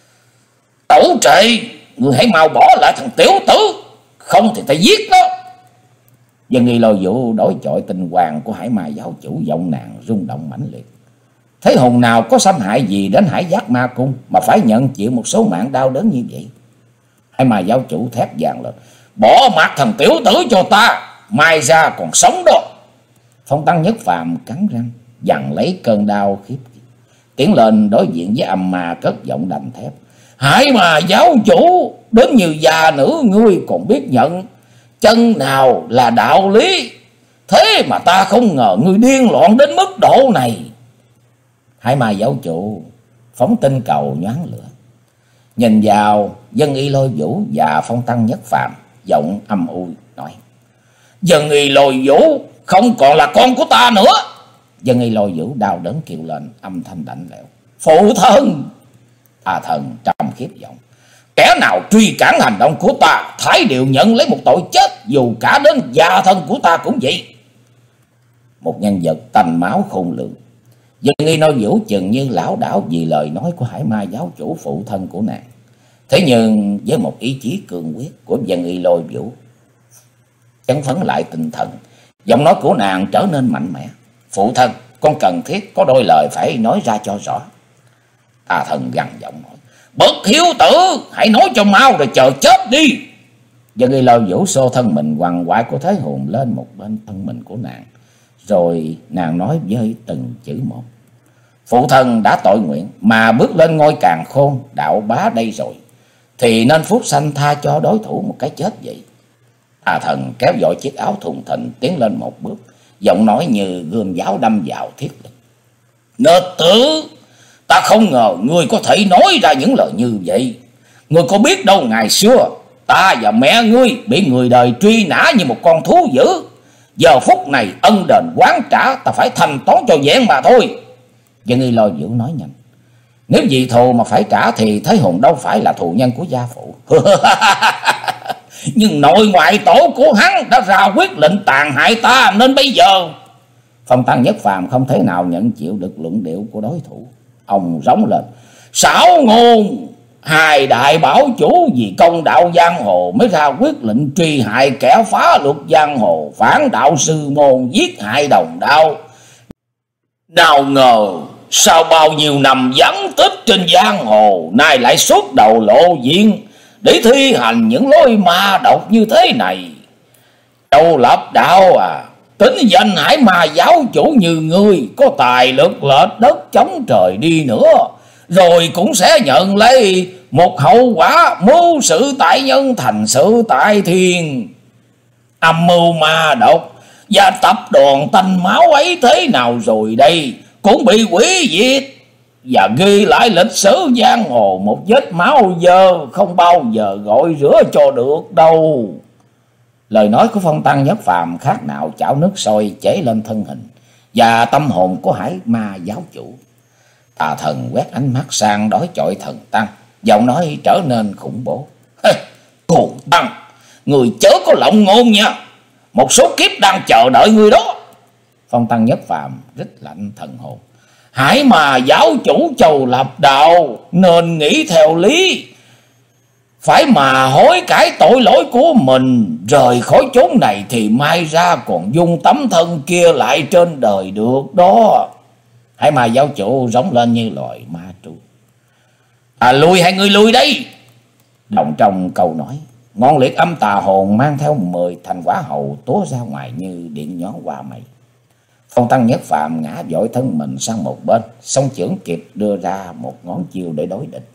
Tẩu trệ, người hãy mau bỏ lại thằng tiểu tử, không thì ta giết nó. Dân y lôi vũ đối chọi tinh hoàng của Hải Ma giáo chủ, giọng nàng rung động mãnh liệt. Thế Hùng nào có xâm hại gì đến Hải Giác Ma Cung mà phải nhận chịu một số mạng đau đớn như vậy? Hải Ma giáo chủ thét vang lên: Bỏ mặc thằng tiểu tử cho ta, mai ra còn sống đó. Phong Tăng Nhất Phàm cắn răng dằn lấy cơn đau khiếp, tiến lên đối diện với Âm Ma cất giọng đanh thép: Hải Ma giáo chủ, đến như già nữ ngươi còn biết nhận chân nào là đạo lý, thế mà ta không ngờ ngươi điên loạn đến mức độ này. Hải Ma giáo chủ phóng tinh cầu nhoáng lửa, nhìn vào Dân y lôi vũ và Phong Tăng Nhất Phàm, giọng âm u nói: Dân y lôi vũ không còn là con của ta nữa. Dân y lôi vũ đau đớn kêu lên, âm thanh lạnh lẽo: Phụ thân! Tà Thần trầm khiếp giọng: Kẻ nào truy cản hành động của ta, Thái đều nhận lấy một tội chết, dù cả đến gia thân của ta cũng vậy. Một nhân vật tanh máu khôn lường, Dân y lôi vũ chừng như lão đảo vì lời nói của Hải Ma giáo chủ phụ thân của nàng. Thế nhưng với một ý chí cường quyết của Dân y lôi vũ chấn phấn lại tinh thần, giọng nói của nàng trở nên mạnh mẽ: Phụ thân, con cần thiết có đôi lời phải nói ra cho rõ. Tà Thần gằn giọng nói: Bất hiếu tử, hãy nói cho mau rồi chờ chết đi. Dân y lôi vũ xô thân mình quằn quại của Thế Hùng lên một bên thân mình của nàng, rồi nàng nói với từng chữ một: Phụ thân đã tội nguyện mà bước lên ngôi càn khôn đạo bá đây rồi, thì nên phúc sanh tha cho đối thủ một cái chết vậy. Tà Thần kéo dội chiếc áo thùng thình tiến lên một bước, giọng nói như gươm giáo đâm vào thiết lực: Nết tử, ta không ngờ ngươi có thể nói ra những lời như vậy. Ngươi có biết đâu, ngày xưa ta và mẹ ngươi bị người đời truy nã như một con thú dữ. Giờ phút này ân đền oán trả ta phải thanh toán cho vẹn mà thôi. Dân y lôi vũ nói nhanh: Nếu vì thù mà phải trả thì Thế Hùng đâu phải là thù nhân của gia phụ. Nhưng nội ngoại tổ của hắn đã ra quyết lệnh tàn hại ta, nên bây giờ... Phong Tăng Nhất Phàm không thể nào nhận chịu được luận điệu của đối thủ. Ông rống lên: Xảo ngôn! Hai đại bảo chủ vì công đạo giang hồ mới ra quyết lệnh truy hại kẻ phá luật giang hồ, phản đạo sư môn, giết hại đồng đạo. Nào ngờ sau bao nhiêu năm vắng tích trên giang hồ, nay lại xuất đầu lộ diện để thi hành những lối ma độc như thế này. Châu Lập đạo à, tính danh Hải Ma giáo chủ như ngươi có tài lực lệch đất chống trời đi nữa, rồi cũng sẽ nhận lấy một hậu quả mưu sự tại nhân thành sự tại thiên. Âm mưu ma độc và tập đoàn tanh máu ấy thế nào rồi đây, cũng bị hủy diệt và ghi lại lịch sử giang hồ một vết máu dơ không bao giờ gọi rửa cho được đâu. Lời nói của Phong Tăng Nhất Phàm khác nào chảo nước sôi chảy lên thân hình và tâm hồn của Hải Ma giáo chủ. Tà Thần quét ánh mắt sang đối chọi Thần Tăng, giọng nói trở nên khủng bố: Cuồng Tăng, người chớ có lộng ngôn nha, một số kiếp đang chờ đợi người đó. Phong Tăng Nhất Phàm rít lạnh thần hồn: Hải Ma giáo chủ Châu Lập đạo nên nghĩ theo lý, phải mà hối cải tội lỗi của mình, rời khỏi chốn này thì mai ra còn dung tấm thân kia lại trên đời được đó. Hải Ma giáo chủ rống lên như loài ma tru: À lui hai người lui đây. Đồng trong câu nói, ngọn liệt âm tà hồn mang theo mười thành quả hầu túa ra ngoài như điện nhón qua mây. Phong Tăng Nhất Phàm ngã vội thân mình sang một bên, song chưởng kịp đưa ra một ngón chiêu để đối địch.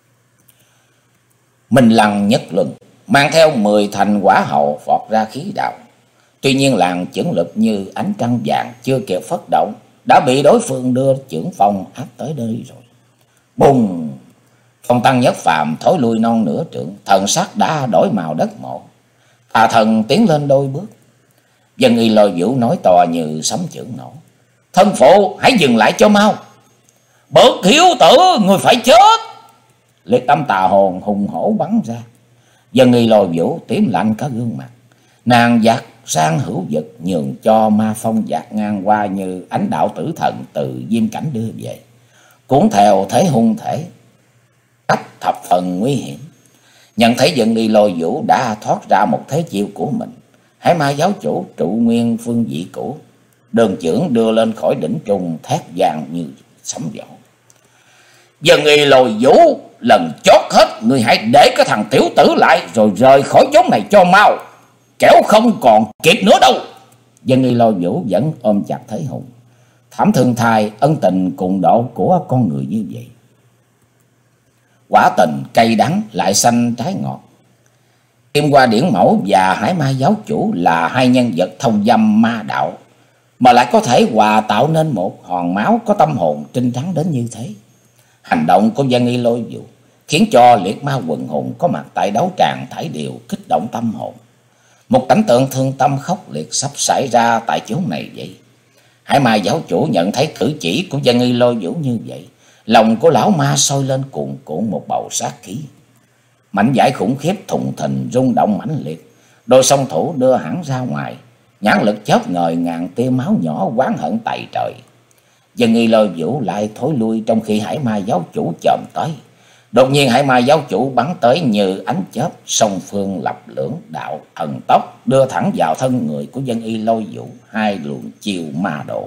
Minh Lăng Nhất Luân mang theo mười thành quả hậu vọt ra khí đạo. Tuy nhiên làn chưởng lực như ánh trăng vàng chưa kịp phất động đã bị đối phương đưa chưởng phong áp tới đây rồi. Bùng! Phong Tăng Nhất Phàm thối lui non nửa trượng, thần sắc đã đổi màu đất mộ. Tà Thần tiến lên đôi bước, Dân Y Lôi Vũ nói to như sấm chưởng nổ: Thân phụ hãy dừng lại cho mau. Bậc hiếu tử, người phải chết. Liệt âm tà hồn hùng hổ bắn ra. Dân Y Lôi Vũ tím lạnh cả gương mặt. Nàng giạt sang hữu vực, nhường cho ma phong dạt ngang qua như ánh đạo tử thần từ diêm cảnh đưa về, cuốn theo thế hung thể cách thập phần nguy hiểm. Nhận thấy Dân Y Lôi Vũ đã thoát ra một thế chiêu của mình, Hải Ma giáo chủ trụ nguyên phương vị cũ, đơn chưởng đưa lên khỏi đỉnh trung, thét vang như sấm vỗ: Dân Y Lôi Vũ, lần chót hết, người hãy để cái thằng tiểu tử lại rồi rời khỏi chốn này cho mau, kẻo không còn kịp nữa đâu. Dân Y Lôi Vũ vẫn ôm chặt Thế Hùng. Thảm thương thai ân tình cùng độ của con người như vậy. Quả tình cay đắng lại xanh trái ngọt. Kim Hoa Điển Mẫu và Hải Ma giáo chủ là hai nhân vật thông dâm ma đạo, mà lại có thể hòa tạo nên một hòn máu có tâm hồn trinh trắng đến như thế. Hành động của Dân Y Lôi Vũ khiến cho liệt ma quần hùng có mặt tại đấu tràng thảy đều kích động tâm hồn. Một cảnh tượng thương tâm khốc liệt sắp xảy ra tại chốn này vậy. Hải Ma giáo chủ nhận thấy cử chỉ của Dân Y Lôi Vũ như vậy, lòng của lão ma sôi lên cuồn cuộn một bầu sát khí. Mảnh vải khủng khiếp thùng thình rung động mãnh liệt, đôi song thủ đưa hẳn ra ngoài, nhãn lực chớp ngời ngàn tia máu nhỏ oán hận tày trời. Dân Y Lôi Vũ lại thối lui trong khi Hải Ma giáo chủ chồm tới. Đột nhiên Hải Ma giáo chủ bắn tới như ánh chớp, song phương lập lưỡng đạo thần tốc đưa thẳng vào thân người của Dân Y Lôi Vũ, hai luồng chiều ma độ.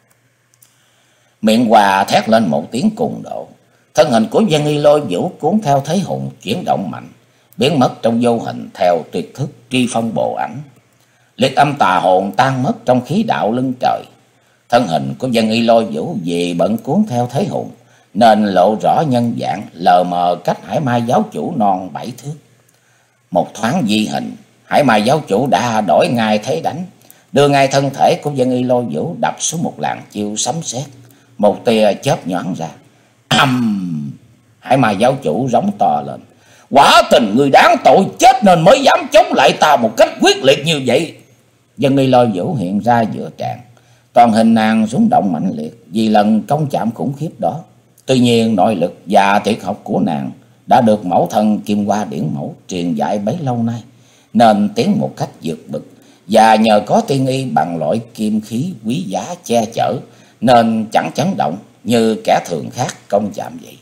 Miệng Hòa thét lên một tiếng cùng độ, thân hình của Dân Y Lôi Vũ cuốn theo Thế Hùng chuyển động mạnh, biến mất trong vô hình theo tuyệt thức tri phong bộ ảnh. Liệt âm tà hồn tan mất trong khí đạo lưng trời. Thân hình của Dân Y Lôi Vũ vì bận cuốn theo Thế Hùng nên lộ rõ nhân dạng, lờ mờ cách Hải Ma giáo chủ non bảy thước. Một thoáng di hình, Hải Ma giáo chủ đã đổi ngay thế đánh, đưa ngay thân thể của Dân Y Lôi Vũ đập xuống một làn chiêu sấm sét, một tia chớp nhoáng ra. Âm! Hải Ma giáo chủ rống to lên: Quả tình người đáng tội chết nên mới dám chống lại ta một cách quyết liệt như vậy. Dân Y Lôi Vũ hiện ra giữa tràng, toàn hình nàng rung động mãnh liệt vì lần công chạm khủng khiếp đó. Tuy nhiên nội lực và tuyệt học của nàng đã được mẫu thân Kim Hoa Điển Mẫu truyền dạy bấy lâu nay, nên tiến một cách vượt bực, và nhờ có tiên y bằng loại kim khí quý giá che chở nên chẳng chấn động như kẻ thường khác công chạm vậy.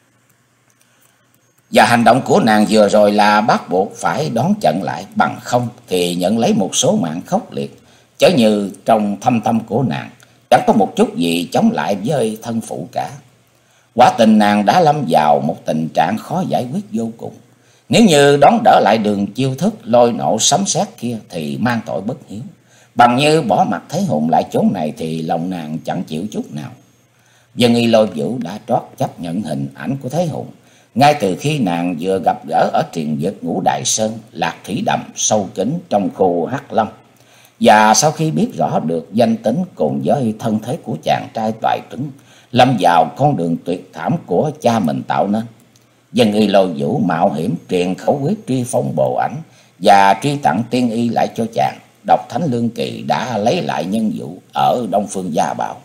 Và hành động của nàng vừa rồi là bắt buộc phải đón trận lại, bằng không thì nhận lấy một số mạng khốc liệt, chớ như trong thâm tâm của nàng chẳng có một chút gì chống lại với thân phụ cả. Quả tình nàng đã lâm vào một tình trạng khó giải quyết vô cùng. Nếu như đón đỡ lại đường chiêu thức lôi nổ sấm sét kia thì mang tội bất hiếu. Bằng như bỏ mặt Thế Hùng lại chốn này thì lòng nàng chẳng chịu chút nào. Dân Y Lôi Vũ đã trót chấp nhận hình ảnh của Thế Hùng ngay từ khi nàng vừa gặp gỡ ở triền vực Ngũ Đại Sơn, Lạc Thủy Đầm sâu kín trong khu Hắc Lâm. Và sau khi biết rõ được danh tính cùng với thân thế của chàng trai toại tuấn, lâm vào con đường tuyệt thảm của cha mình tạo nên, Dân Y Lôi Vũ mạo hiểm truyền khẩu quyết truy phong bộ ảnh và truy tặng tiên y lại cho chàng. Độc Thánh Lương Kỳ đã lấy lại nhân vụ ở Đông Phương Gia Bảo.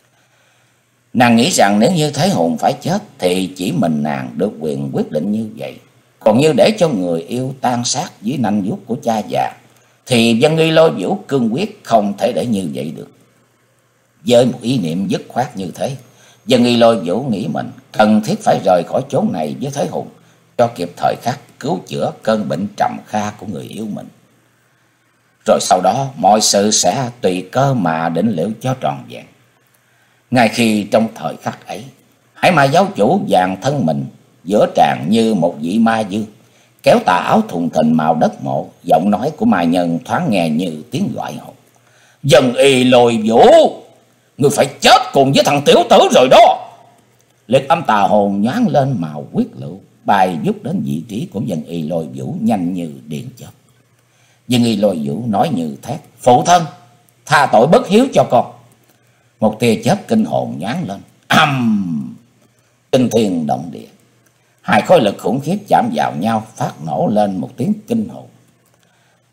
Nàng nghĩ rằng nếu như Thế Hùng phải chết thì chỉ mình nàng được quyền quyết định như vậy. Còn như để cho người yêu tan xác dưới nanh vuốt của cha già thì Dân Y Lôi Vũ cương quyết không thể để như vậy được. Với một ý niệm dứt khoát như thế, Dân Y Lôi Vũ nghĩ mình cần thiết phải rời khỏi chốn này với Thế Hùng, cho kịp thời khắc cứu chữa cơn bệnh trầm kha của người yêu mình. Rồi sau đó mọi sự sẽ tùy cơ mà định liệu cho tròn vẹn. Ngay khi trong thời khắc ấy, Hải Ma giáo chủ dàn thân mình giữa tràng như một vị ma dương, kéo tà áo thùng thình màu đất mộ, giọng nói của ma nhân thoáng nghe như tiếng gọi hồn: Dân Y Lôi Vũ, người phải chết cùng với thằng tiểu tử rồi đó. Liệt âm tà hồn nhoáng lên màu quyết lựu, bay vút đến vị trí của Dân Y Lôi Vũ nhanh như điện chớp. Dân Y Lôi Vũ nói như thét: Phụ thân, tha tội bất hiếu cho con. Một tia chớp kinh hồn nhoáng lên, âm, kinh thiên động địa. Hai khối lực khủng khiếp chạm vào nhau, phát nổ lên một tiếng kinh hồn.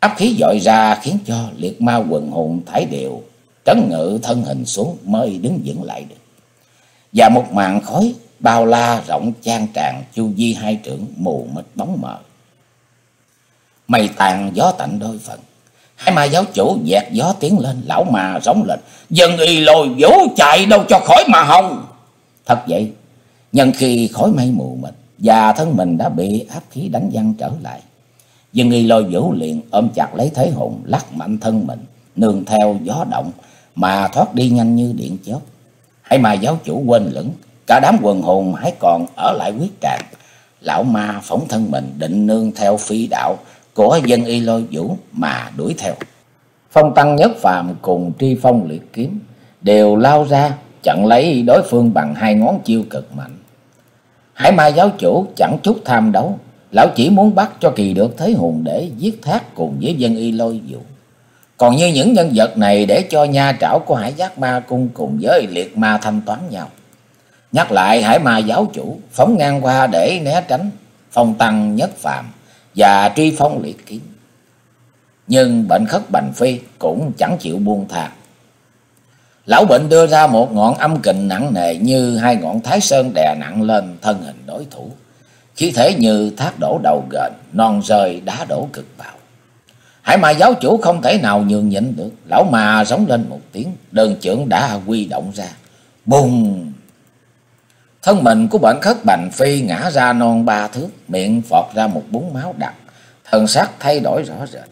Áp khí dội ra khiến cho liệt ma quần hồn thải đều trấn ngự thân hình xuống mới đứng vững lại được. Và một màn khói bao la rộng chan tràn chu vi hai trượng, mù mịt bóng mờ. Mây tàn gió tạnh đôi phần. Hai ma giáo chủ dẹt gió tiến lên. Lão mà rống lên: Dân y lôi vũ, chạy đâu cho khỏi mà hồng. Thật vậy, nhân khi khói mây mù mịt và thân mình đã bị áp khí đánh văng trở lại, Dân y lôi vũ liền ôm chặt lấy Thế Hùng, lắc mạnh thân mình, nương theo gió động mà thoát đi nhanh như điện chớp. Hai ma giáo chủ quên lửng, cả đám quần hồn hãy còn ở lại quyết tràng. Lão ma phóng thân mình định nương theo phi đạo của Dân y lôi vũ mà đuổi theo. Phong Tăng Nhất Phàm cùng Tri Phong Liệt Kiếm đều lao ra chặn lấy đối phương bằng hai ngón chiêu cực mạnh. Hải ma giáo chủ chẳng chút tham đấu, lão chỉ muốn bắt cho kỳ được Thế Hùng để giết thác cùng với Dân y lôi vũ. Còn như những nhân vật này để cho nha trảo của Hải Giác Ma Cung cùng với liệt ma thanh toán nhau. Nhắc lại, Hải ma giáo chủ phóng ngang qua để né tránh Phong Tăng Nhất Phàm và Tri Phong Liệt Kiếm, nhưng Bệnh Khất Bành Phi cũng chẳng chịu buông tha. Lão Bệnh đưa ra một ngọn âm kình nặng nề như hai ngọn Thái Sơn đè nặng lên thân hình đối thủ, khí thế như thác đổ đầu gền, non rơi đá đổ cực bạo. Hải ma giáo chủ không thể nào nhường nhịn được, lão mà rống lên một tiếng, đơn chưởng đã huy động ra. Bùng! Thân mình của Bệnh Khất Bành Phi ngã ra non ba thước, miệng phọt ra một búng máu đặc, thần sắc thay đổi rõ rệt.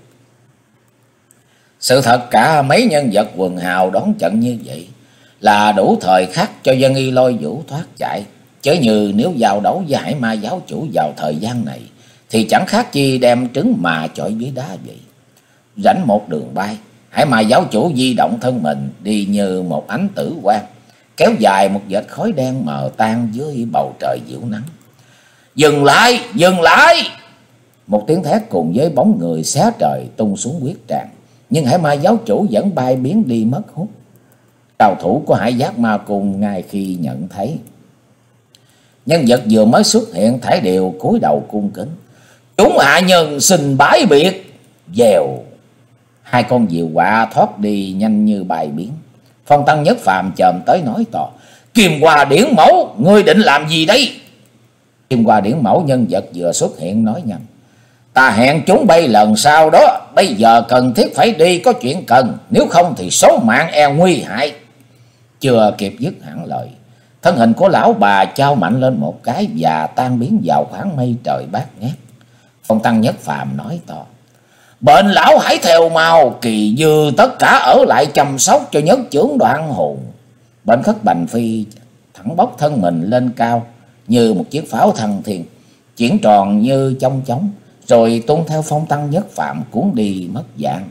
Sự thật cả mấy nhân vật quần hào đón trận như vậy là đủ thời khắc cho Dân y lôi vũ thoát chạy. Chớ như nếu giao đấu với Hải ma giáo chủ vào thời gian này thì chẳng khác chi đem trứng mà chọi với đá vậy. Rảnh một đường bay, Hải ma giáo chủ di động thân mình đi như một ánh tử quang, kéo dài một vệt khói đen mờ tan dưới bầu trời dịu nắng. Dừng lại, dừng lại! Một tiếng thét cùng với bóng người xé trời tung xuống quyết tràng, nhưng Hải ma giáo chủ vẫn bay biến đi mất hút. Cao thủ của Hải Giác Ma Cung ngay khi nhận thấy nhân vật vừa mới xuất hiện, thải đều cúi đầu cung kính: Chúng hạ nhân xin bái biệt. Dèo, hai con diều quạ thoát đi nhanh như bài biến. Phong Tăng Nhất Phàm chồm tới nói to: Kim Hoa Điển Mẫu, ngươi định làm gì đấy? Kim Hoa Điển Mẫu nhân vật vừa xuất hiện nói nhanh: Ta hẹn chúng bay lần sau đó, bây giờ cần thiết phải đi, có chuyện cần, nếu không thì số mạng e nguy hại. Chưa kịp dứt hẳn lời, thân hình của lão bà chao mạnh lên một cái và tan biến vào khoảng mây trời bát ngát. Phong Tăng Nhất Phàm nói to: Bệnh lão hãy theo mau, Kỳ Dư tất cả ở lại chăm sóc cho Nhất Chưởng Đoạn Hồn. Bệnh Khất Bành Phi thẳng bốc thân mình lên cao như một chiếc pháo thăng thiên, chuyển tròn như chong chóng, rồi tuôn theo Phong Tăng Nhất Phàm cuốn đi mất dạng.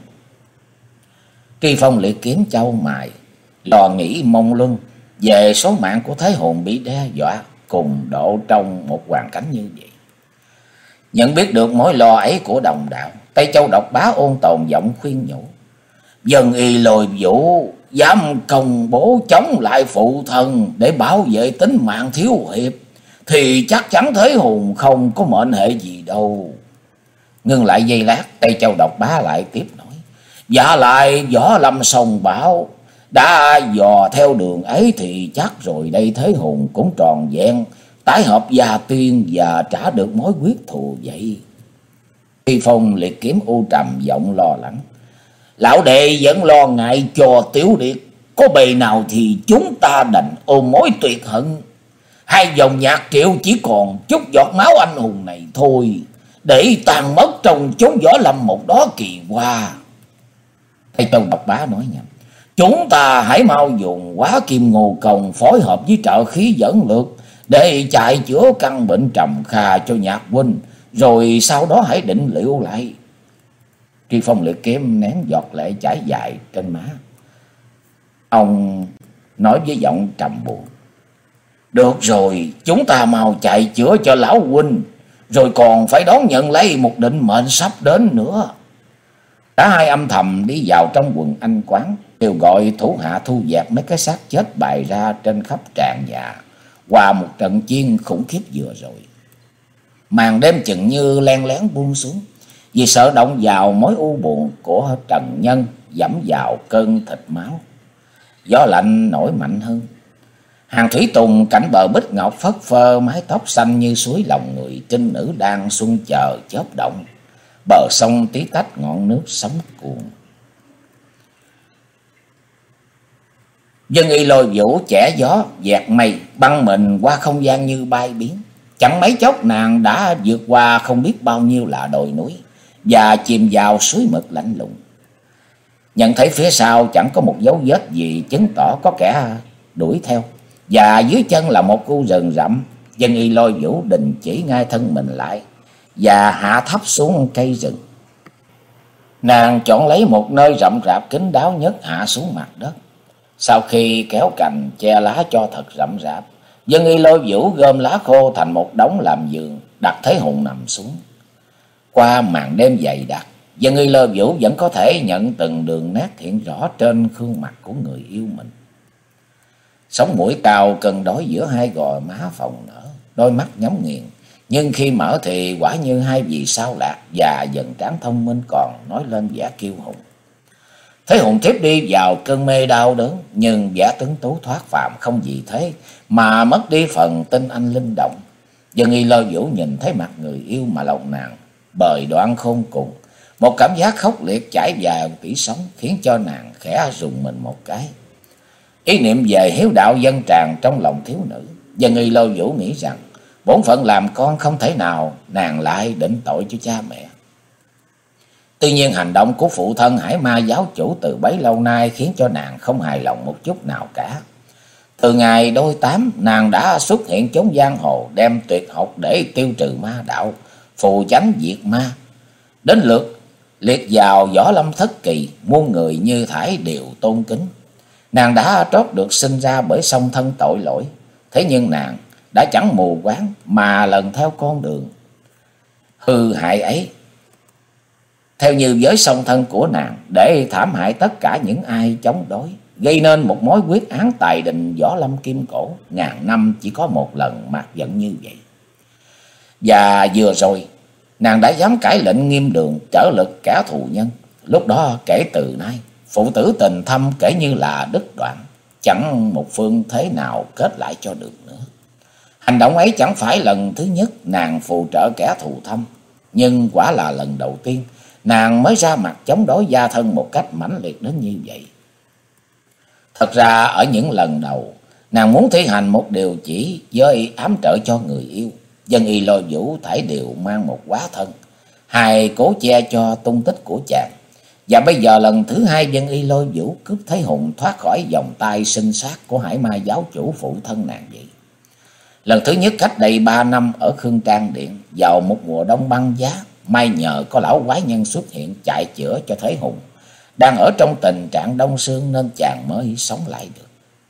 Tri Phong Liệt Kiếm châu mài, lo nghĩ mông lung về số mạng của Thế Hồn bị đe dọa cùng độ trong một hoàn cảnh như vậy. Nhận biết được mối lo ấy của đồng đạo, Tây Châu Độc Bá ôn tồn giọng khuyên nhủ: Dân y lôi vũ dám công bố chống lại phụ thân để bảo vệ tính mạng thiếu hiệp thì chắc chắn Thế Hồn không có mệnh hệ gì đâu. Ngưng lại giây lát, Tây Châu Độc Bá lại tiếp nói: Dạ lại Võ Lâm Sông Bảo đã dò theo đường ấy thì chắc rồi đây Thế Hồn cũng tròn vẹn tái hợp gia tiên và trả được mối quyết thù vậy. Tri Phong Liệt Kiếm u trầm giọng lo lắng: Lão đệ vẫn lo ngại cho Tiểu Điệt, có bề nào thì chúng ta đành ôm mối tuyệt hận. Hai dòng nhạc triệu chỉ còn chút giọt máu anh hùng này thôi, để tàn mất trong chốn võ lâm một đó kỳ hoa. Thầy Châu Độc Bá nói nhầm: Chúng ta hãy mau dùng Quá Kim Ngô Công phối hợp với trợ khí dẫn lược để chạy chữa căn bệnh trầm kha cho Nhạc huynh, rồi sau đó hãy định liệu lại. Tri Phong Liệt Kiếm nén giọt lệ chảy dài trên má. Ông nói với giọng trầm buồn: Được rồi, chúng ta mau chạy chữa cho lão huynh, rồi còn phải đón nhận lấy một định mệnh sắp đến nữa. Cả hai âm thầm đi vào trong quần anh quán, kêu gọi thủ hạ thu dẹp mấy cái xác chết bày ra trên khắp tràng nhà qua một trận chiến khủng khiếp vừa rồi. Màn đêm chừng như len lén buông xuống, vì sợ động vào mối u buồn của trần nhân, dẫm vào cơn thịt máu. Gió lạnh nổi mạnh hơn. Hàng thủy tùng cảnh bờ bích ngọc phất phơ, mái tóc xanh như suối, lòng người trinh nữ đang xuân chờ chớp động. Bờ sông tí tách ngọn nước sóng cuồn. Dân y lôi vũ chẻ gió dẹt mây, băng mình qua không gian như bay biến. Chẳng mấy chốc nàng đã vượt qua không biết bao nhiêu là đồi núi và chìm vào suối mực lạnh lùng. Nhận thấy phía sau chẳng có một dấu vết gì chứng tỏ có kẻ đuổi theo, và dưới chân là một khu rừng rậm. Dân y lôi vũ đình chỉ ngay thân mình lại và hạ thấp xuống cây rừng. Nàng chọn lấy một nơi rậm rạp kín đáo nhất hạ xuống mặt đất. Sau khi kéo cành che lá cho thật rậm rạp, Dân y lôi vũ gom lá khô thành một đống làm giường, đặt Thế Hùng nằm xuống. Qua màn đêm dày đặc, Dân y lôi vũ vẫn có thể nhận từng đường nét hiện rõ trên khuôn mặt của người yêu mình. Sống mũi cao cân đối giữa hai gò má phồng nở, đôi mắt nhắm nghiền, nhưng khi mở thì quả như hai vì sao lạc, và dần trán thông minh còn nói lên vẻ kiêu hùng. Thế Hùng thiếp đi vào cơn mê đau đớn, nhưng vẻ tuấn tú thoát phàm không vì thế mà mất đi phần tinh anh linh động. Dân y lôi vũ nhìn thấy mặt người yêu mà lòng nàng bời đoạn khôn cùng. Một cảm giác khốc liệt chảy vào tủy sống khiến cho nàng khẽ rùng mình một cái. Ý niệm về hiếu đạo dâng tràn trong lòng thiếu nữ. Dân y lôi vũ nghĩ rằng bổn phận làm con không thể nào nàng lại định tội cho cha mẹ. Tuy nhiên hành động của phụ thân Hải Ma giáo chủ từ bấy lâu nay khiến cho nàng không hài lòng một chút nào cả. Từ ngày đôi tám, nàng đã xuất hiện chốn giang hồ, đem tuyệt học để tiêu trừ ma đạo, phù chánh diệt ma. Đến lượt liệt vào võ lâm thất kỳ, muôn người như thải đều tôn kính. Nàng đã trót được sinh ra bởi song thân tội lỗi, thế nhưng nàng đã chẳng mù quáng mà lần theo con đường hư hại ấy. Theo như với song thân của nàng, để thảm hại tất cả những ai chống đối, gây nên một mối quyết án tài đình võ lâm kim cổ, ngàn năm chỉ có một lần mạc giận như vậy. Và vừa rồi, nàng đã dám cãi lệnh nghiêm đường trở lực kẻ thù nhân. Lúc đó kể từ nay, phụ tử tình thâm kể như là đứt đoạn, chẳng một phương thế nào kết lại cho được nữa. Hành động ấy chẳng phải lần thứ nhất nàng phù trợ kẻ thù thâm, nhưng quả là lần đầu tiên nàng mới ra mặt chống đối gia thân một cách mãnh liệt đến như vậy. Thật ra ở những lần đầu, nàng muốn thi hành một điều chỉ với ám trợ cho người yêu. Dân y lôi vũ thảy đều mang một quá thân, hai cố che cho tung tích của chàng. Và bây giờ lần thứ hai Dân y lôi vũ cướp Thế Hùng thoát khỏi vòng tay sinh sát của Hải Ma giáo chủ phụ thân nàng vậy. Lần thứ nhất cách đây ba năm ở Khương Trang Điện, vào một mùa đông băng giá, may nhờ có lão quái nhân xuất hiện chạy chữa cho Thế Hùng, đang ở trong tình trạng đông xương nên chàng mới sống lại được.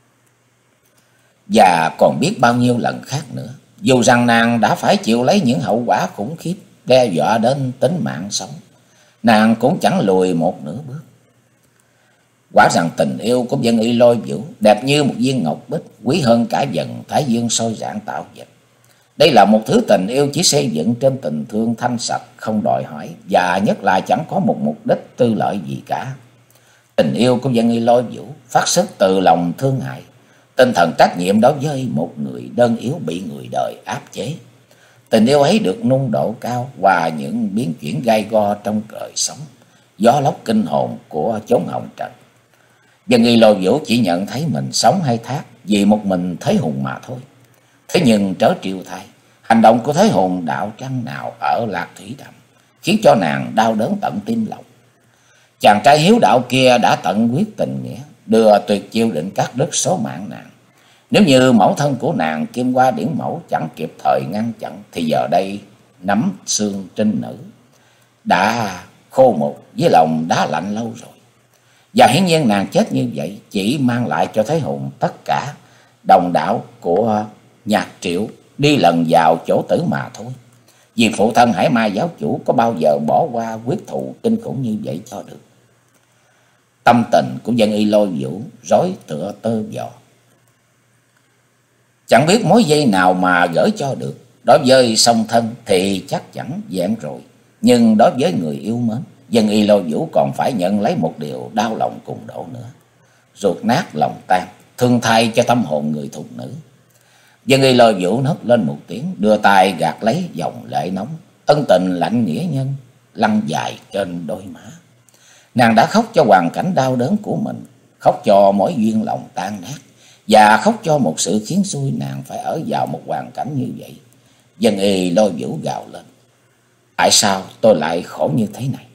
Và còn biết bao nhiêu lần khác nữa, dù rằng nàng đã phải chịu lấy những hậu quả khủng khiếp đe dọa đến tính mạng sống, nàng cũng chẳng lùi một nửa bước. Quả rằng tình yêu của Dân y lôi vũ đẹp như một viên ngọc bích, quý hơn cả dần thái dương soi rạng tạo vật. Đây là một thứ tình yêu chỉ xây dựng trên tình thương thanh sạch, không đòi hỏi, và nhất là chẳng có một mục đích tư lợi gì cả. Tình yêu của Dân y lôi vũ phát xuất từ lòng thương hại, tinh thần trách nhiệm đối với một người đơn yếu bị người đời áp chế. Tình yêu ấy được nung độ cao qua những biến chuyển gai go trong đời sống, gió lốc kinh hồn của chốn hồng trần. Dân y lôi vũ chỉ nhận thấy mình sống hay thác vì một mình Thế Hùng mà thôi. Thế nhưng trớ trêu thay, hành động của Thế Hùng đạo trăng nào ở Lạc Thủy Đàm khiến cho nàng đau đớn tận tim lòng. Chàng trai hiếu đạo kia đã tận quyết tình nghĩa, đưa tuyệt chiêu định cắt đứt số mạng nàng. Nếu như mẫu thân của nàng Kim Hoa Điển Mẫu chẳng kịp thời ngăn chặn, thì giờ đây nắm xương trinh nữ đã khô mục với lòng đá lạnh lâu rồi. Và hiển nhiên nàng chết như vậy chỉ mang lại cho Thế Hùng tất cả đồng đạo của Nhạc Triệu đi lần vào chỗ tử mà thôi. Vì phụ thân Hải Ma giáo chủ có bao giờ bỏ qua quyết thù kinh khủng như vậy cho được. Tâm tình của Dân y lôi vũ rối tựa tơ vò, chẳng biết mối dây nào mà gỡ cho được. Đối với song thân thì chắc chắn vẹn rồi, Nhưng đối với người yêu mến, Dân Y Lôi Vũ còn phải nhận lấy một điều đau lòng cùng đổ nữa. Ruột nát lòng tan, thương thay cho tâm hồn người thục nữ. Dân Y Lôi Vũ nấc lên một tiếng, đưa tay gạt lấy dòng lệ nóng, ân tình lạnh nghĩa nhân lăn dài trên đôi má. Nàng đã khóc cho hoàn cảnh đau đớn của mình, khóc cho mối duyên lòng tan nát, và khóc cho một sự khiến xui nàng phải ở vào một hoàn cảnh như vậy. Dân Y Lôi Vũ gào lên: tại sao tôi lại khổ như thế này?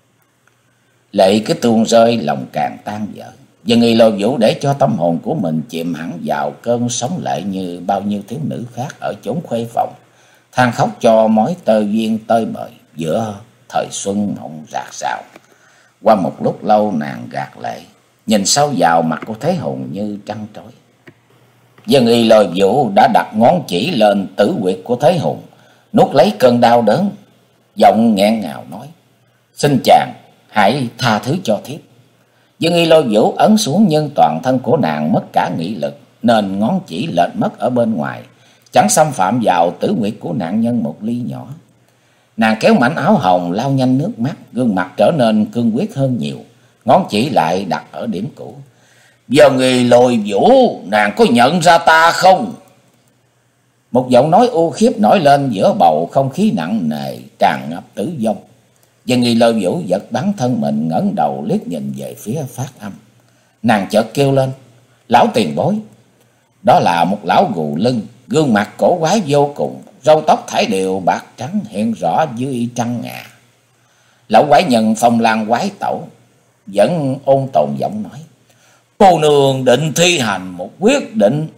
Lệ cứ tuôn rơi, lòng càng tan vỡ. Dân Y Lôi Vũ để cho tâm hồn của mình chìm hẳn vào cơn sóng lệ như bao nhiêu thiếu nữ khác ở chốn khuê phòng, than khóc cho mối tơ duyên tơi bời giữa thời xuân mộng rạc rào. Qua một lúc lâu nàng gạt lệ, nhìn sâu vào mặt của Thế Hùng như trăng trối. Dân Y Lôi Vũ đã đặt ngón chỉ lên tử huyệt của Thế Hùng, nuốt lấy cơn đau đớn, giọng nghẹn ngào nói: xin chàng hãy tha thứ cho thiếp. Dân Y Lôi Vũ ấn xuống, nhưng toàn thân của nàng mất cả nghị lực, nên ngón chỉ lệch mất ở bên ngoài, chẳng xâm phạm vào tử huyệt của nạn nhân một ly nhỏ. Nàng kéo mảnh áo hồng lau nhanh nước mắt, gương mặt trở nên cương quyết hơn nhiều, ngón chỉ lại đặt ở điểm cũ. Dân Y Lôi Vũ, nàng có nhận ra ta không? Một giọng nói u khiếp nổi lên giữa bầu không khí nặng nề tràn ngập tử vong. Dân Y Lôi Vũ giật bắn thân mình, ngẩng đầu liếc nhìn về phía phát âm. Nàng chợt kêu lên: lão tiền bối! Đó là một lão gù lưng, gương mặt cổ quái vô cùng, râu tóc thải đều bạc trắng hiện rõ dưới trăng ngà. Lão quái nhân Phong Lan Quái Tẩu vẫn ôn tồn giọng nói: cô nương định thi hành một quyết định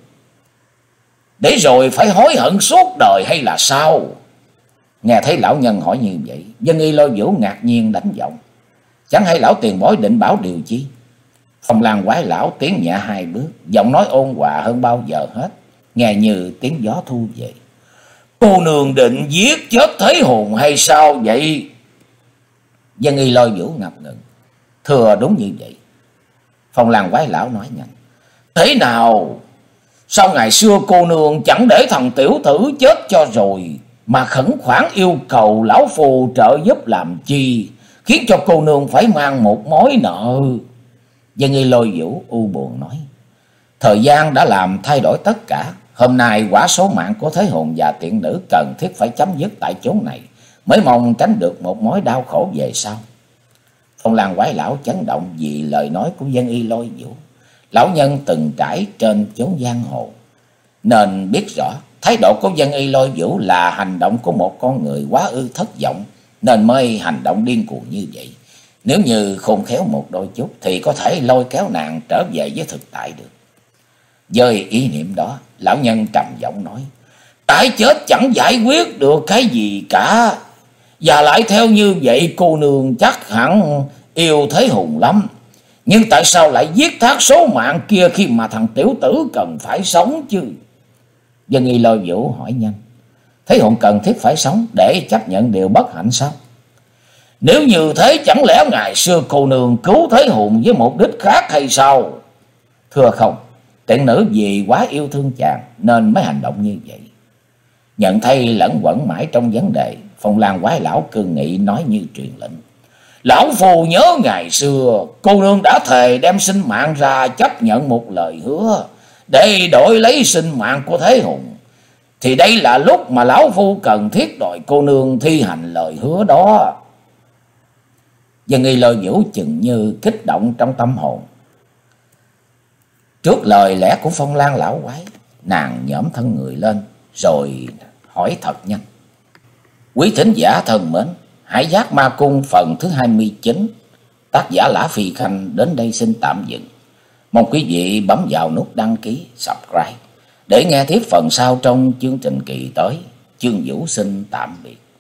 để rồi phải hối hận suốt đời hay là sao? Nghe thấy lão nhân hỏi như vậy, Dân Y Lôi Vũ ngạc nhiên đánh giọng: chẳng hay lão tiền bối định bảo điều chi? Phong Lan Quái lão tiến nhẹ hai bước, giọng nói ôn hòa hơn bao giờ hết, nghe như tiếng gió thu về: cô nương định giết chết Thế Hùng hay sao vậy? Dân Y Lôi Vũ ngập ngừng: thưa đúng như vậy. Phong Lan Quái lão nói nhanh: thế nào? Sao ngày xưa cô nương chẳng để thằng tiểu tử chết cho rồi, mà khẩn khoản yêu cầu lão phù trợ giúp làm chi, khiến cho cô nương phải mang một mối nợ? Dân Y Lôi Vũ u buồn nói: thời gian đã làm thay đổi tất cả. Hôm nay quả số mạng của Thế Hùng và tiện nữ cần thiết phải chấm dứt tại chốn này, mới mong tránh được một mối đau khổ về sau. Phong Lan Quái lão chấn động vì lời nói của Dân Y Lôi Vũ. Lão nhân từng trải trên chốn giang hồ, nên biết rõ thái độ của Dân Y Lôi Vũ là hành động của một con người quá ư thất vọng, nên mới hành động điên cuồng như vậy. Nếu như khôn khéo một đôi chút thì có thể lôi kéo nàng trở về với thực tại được. Với ý niệm đó, lão nhân trầm giọng nói: cái chết chẳng giải quyết được cái gì cả, và lại theo như vậy cô nương chắc hẳn yêu Thế Hùng lắm. Nhưng tại sao lại giết thác số mạng kia khi mà thằng tiểu tử cần phải sống chứ? Dân Y Lôi Vũ hỏi nhanh: Thế Hùng cần thiết phải sống để chấp nhận điều bất hạnh sao? Nếu như thế chẳng lẽ ngày xưa cô nương cứu Thế Hùng với mục đích khác hay sao? Thưa không, tiện nữ vì quá yêu thương chàng nên mới hành động như vậy. Nhận thấy lẫn quẩn mãi trong vấn đề, Phong Lan Quái lão cương nghị nói như truyền lệnh: lão phù nhớ ngày xưa cô nương đã thề đem sinh mạng ra chấp nhận một lời hứa để đổi lấy sinh mạng của Thế Hùng, thì đây là lúc mà lão phu cần thiết đòi cô nương thi hành lời hứa đó. Dân Y Lôi Vũ chừng như kích động trong tâm hồn trước lời lẽ của Phong Lan lão quái. Nàng nhõm thân người lên rồi hỏi thật nhanh: quý thính giả thân mến, Hải Giác Ma Cung phần thứ hai mươi chín, tác giả Lã Phi Khanh đến đây xin tạm dừng. Mong quý vị bấm vào nút đăng ký, subscribe để nghe tiếp phần sau trong chương trình kỳ tới. Chương Vũ xin tạm biệt.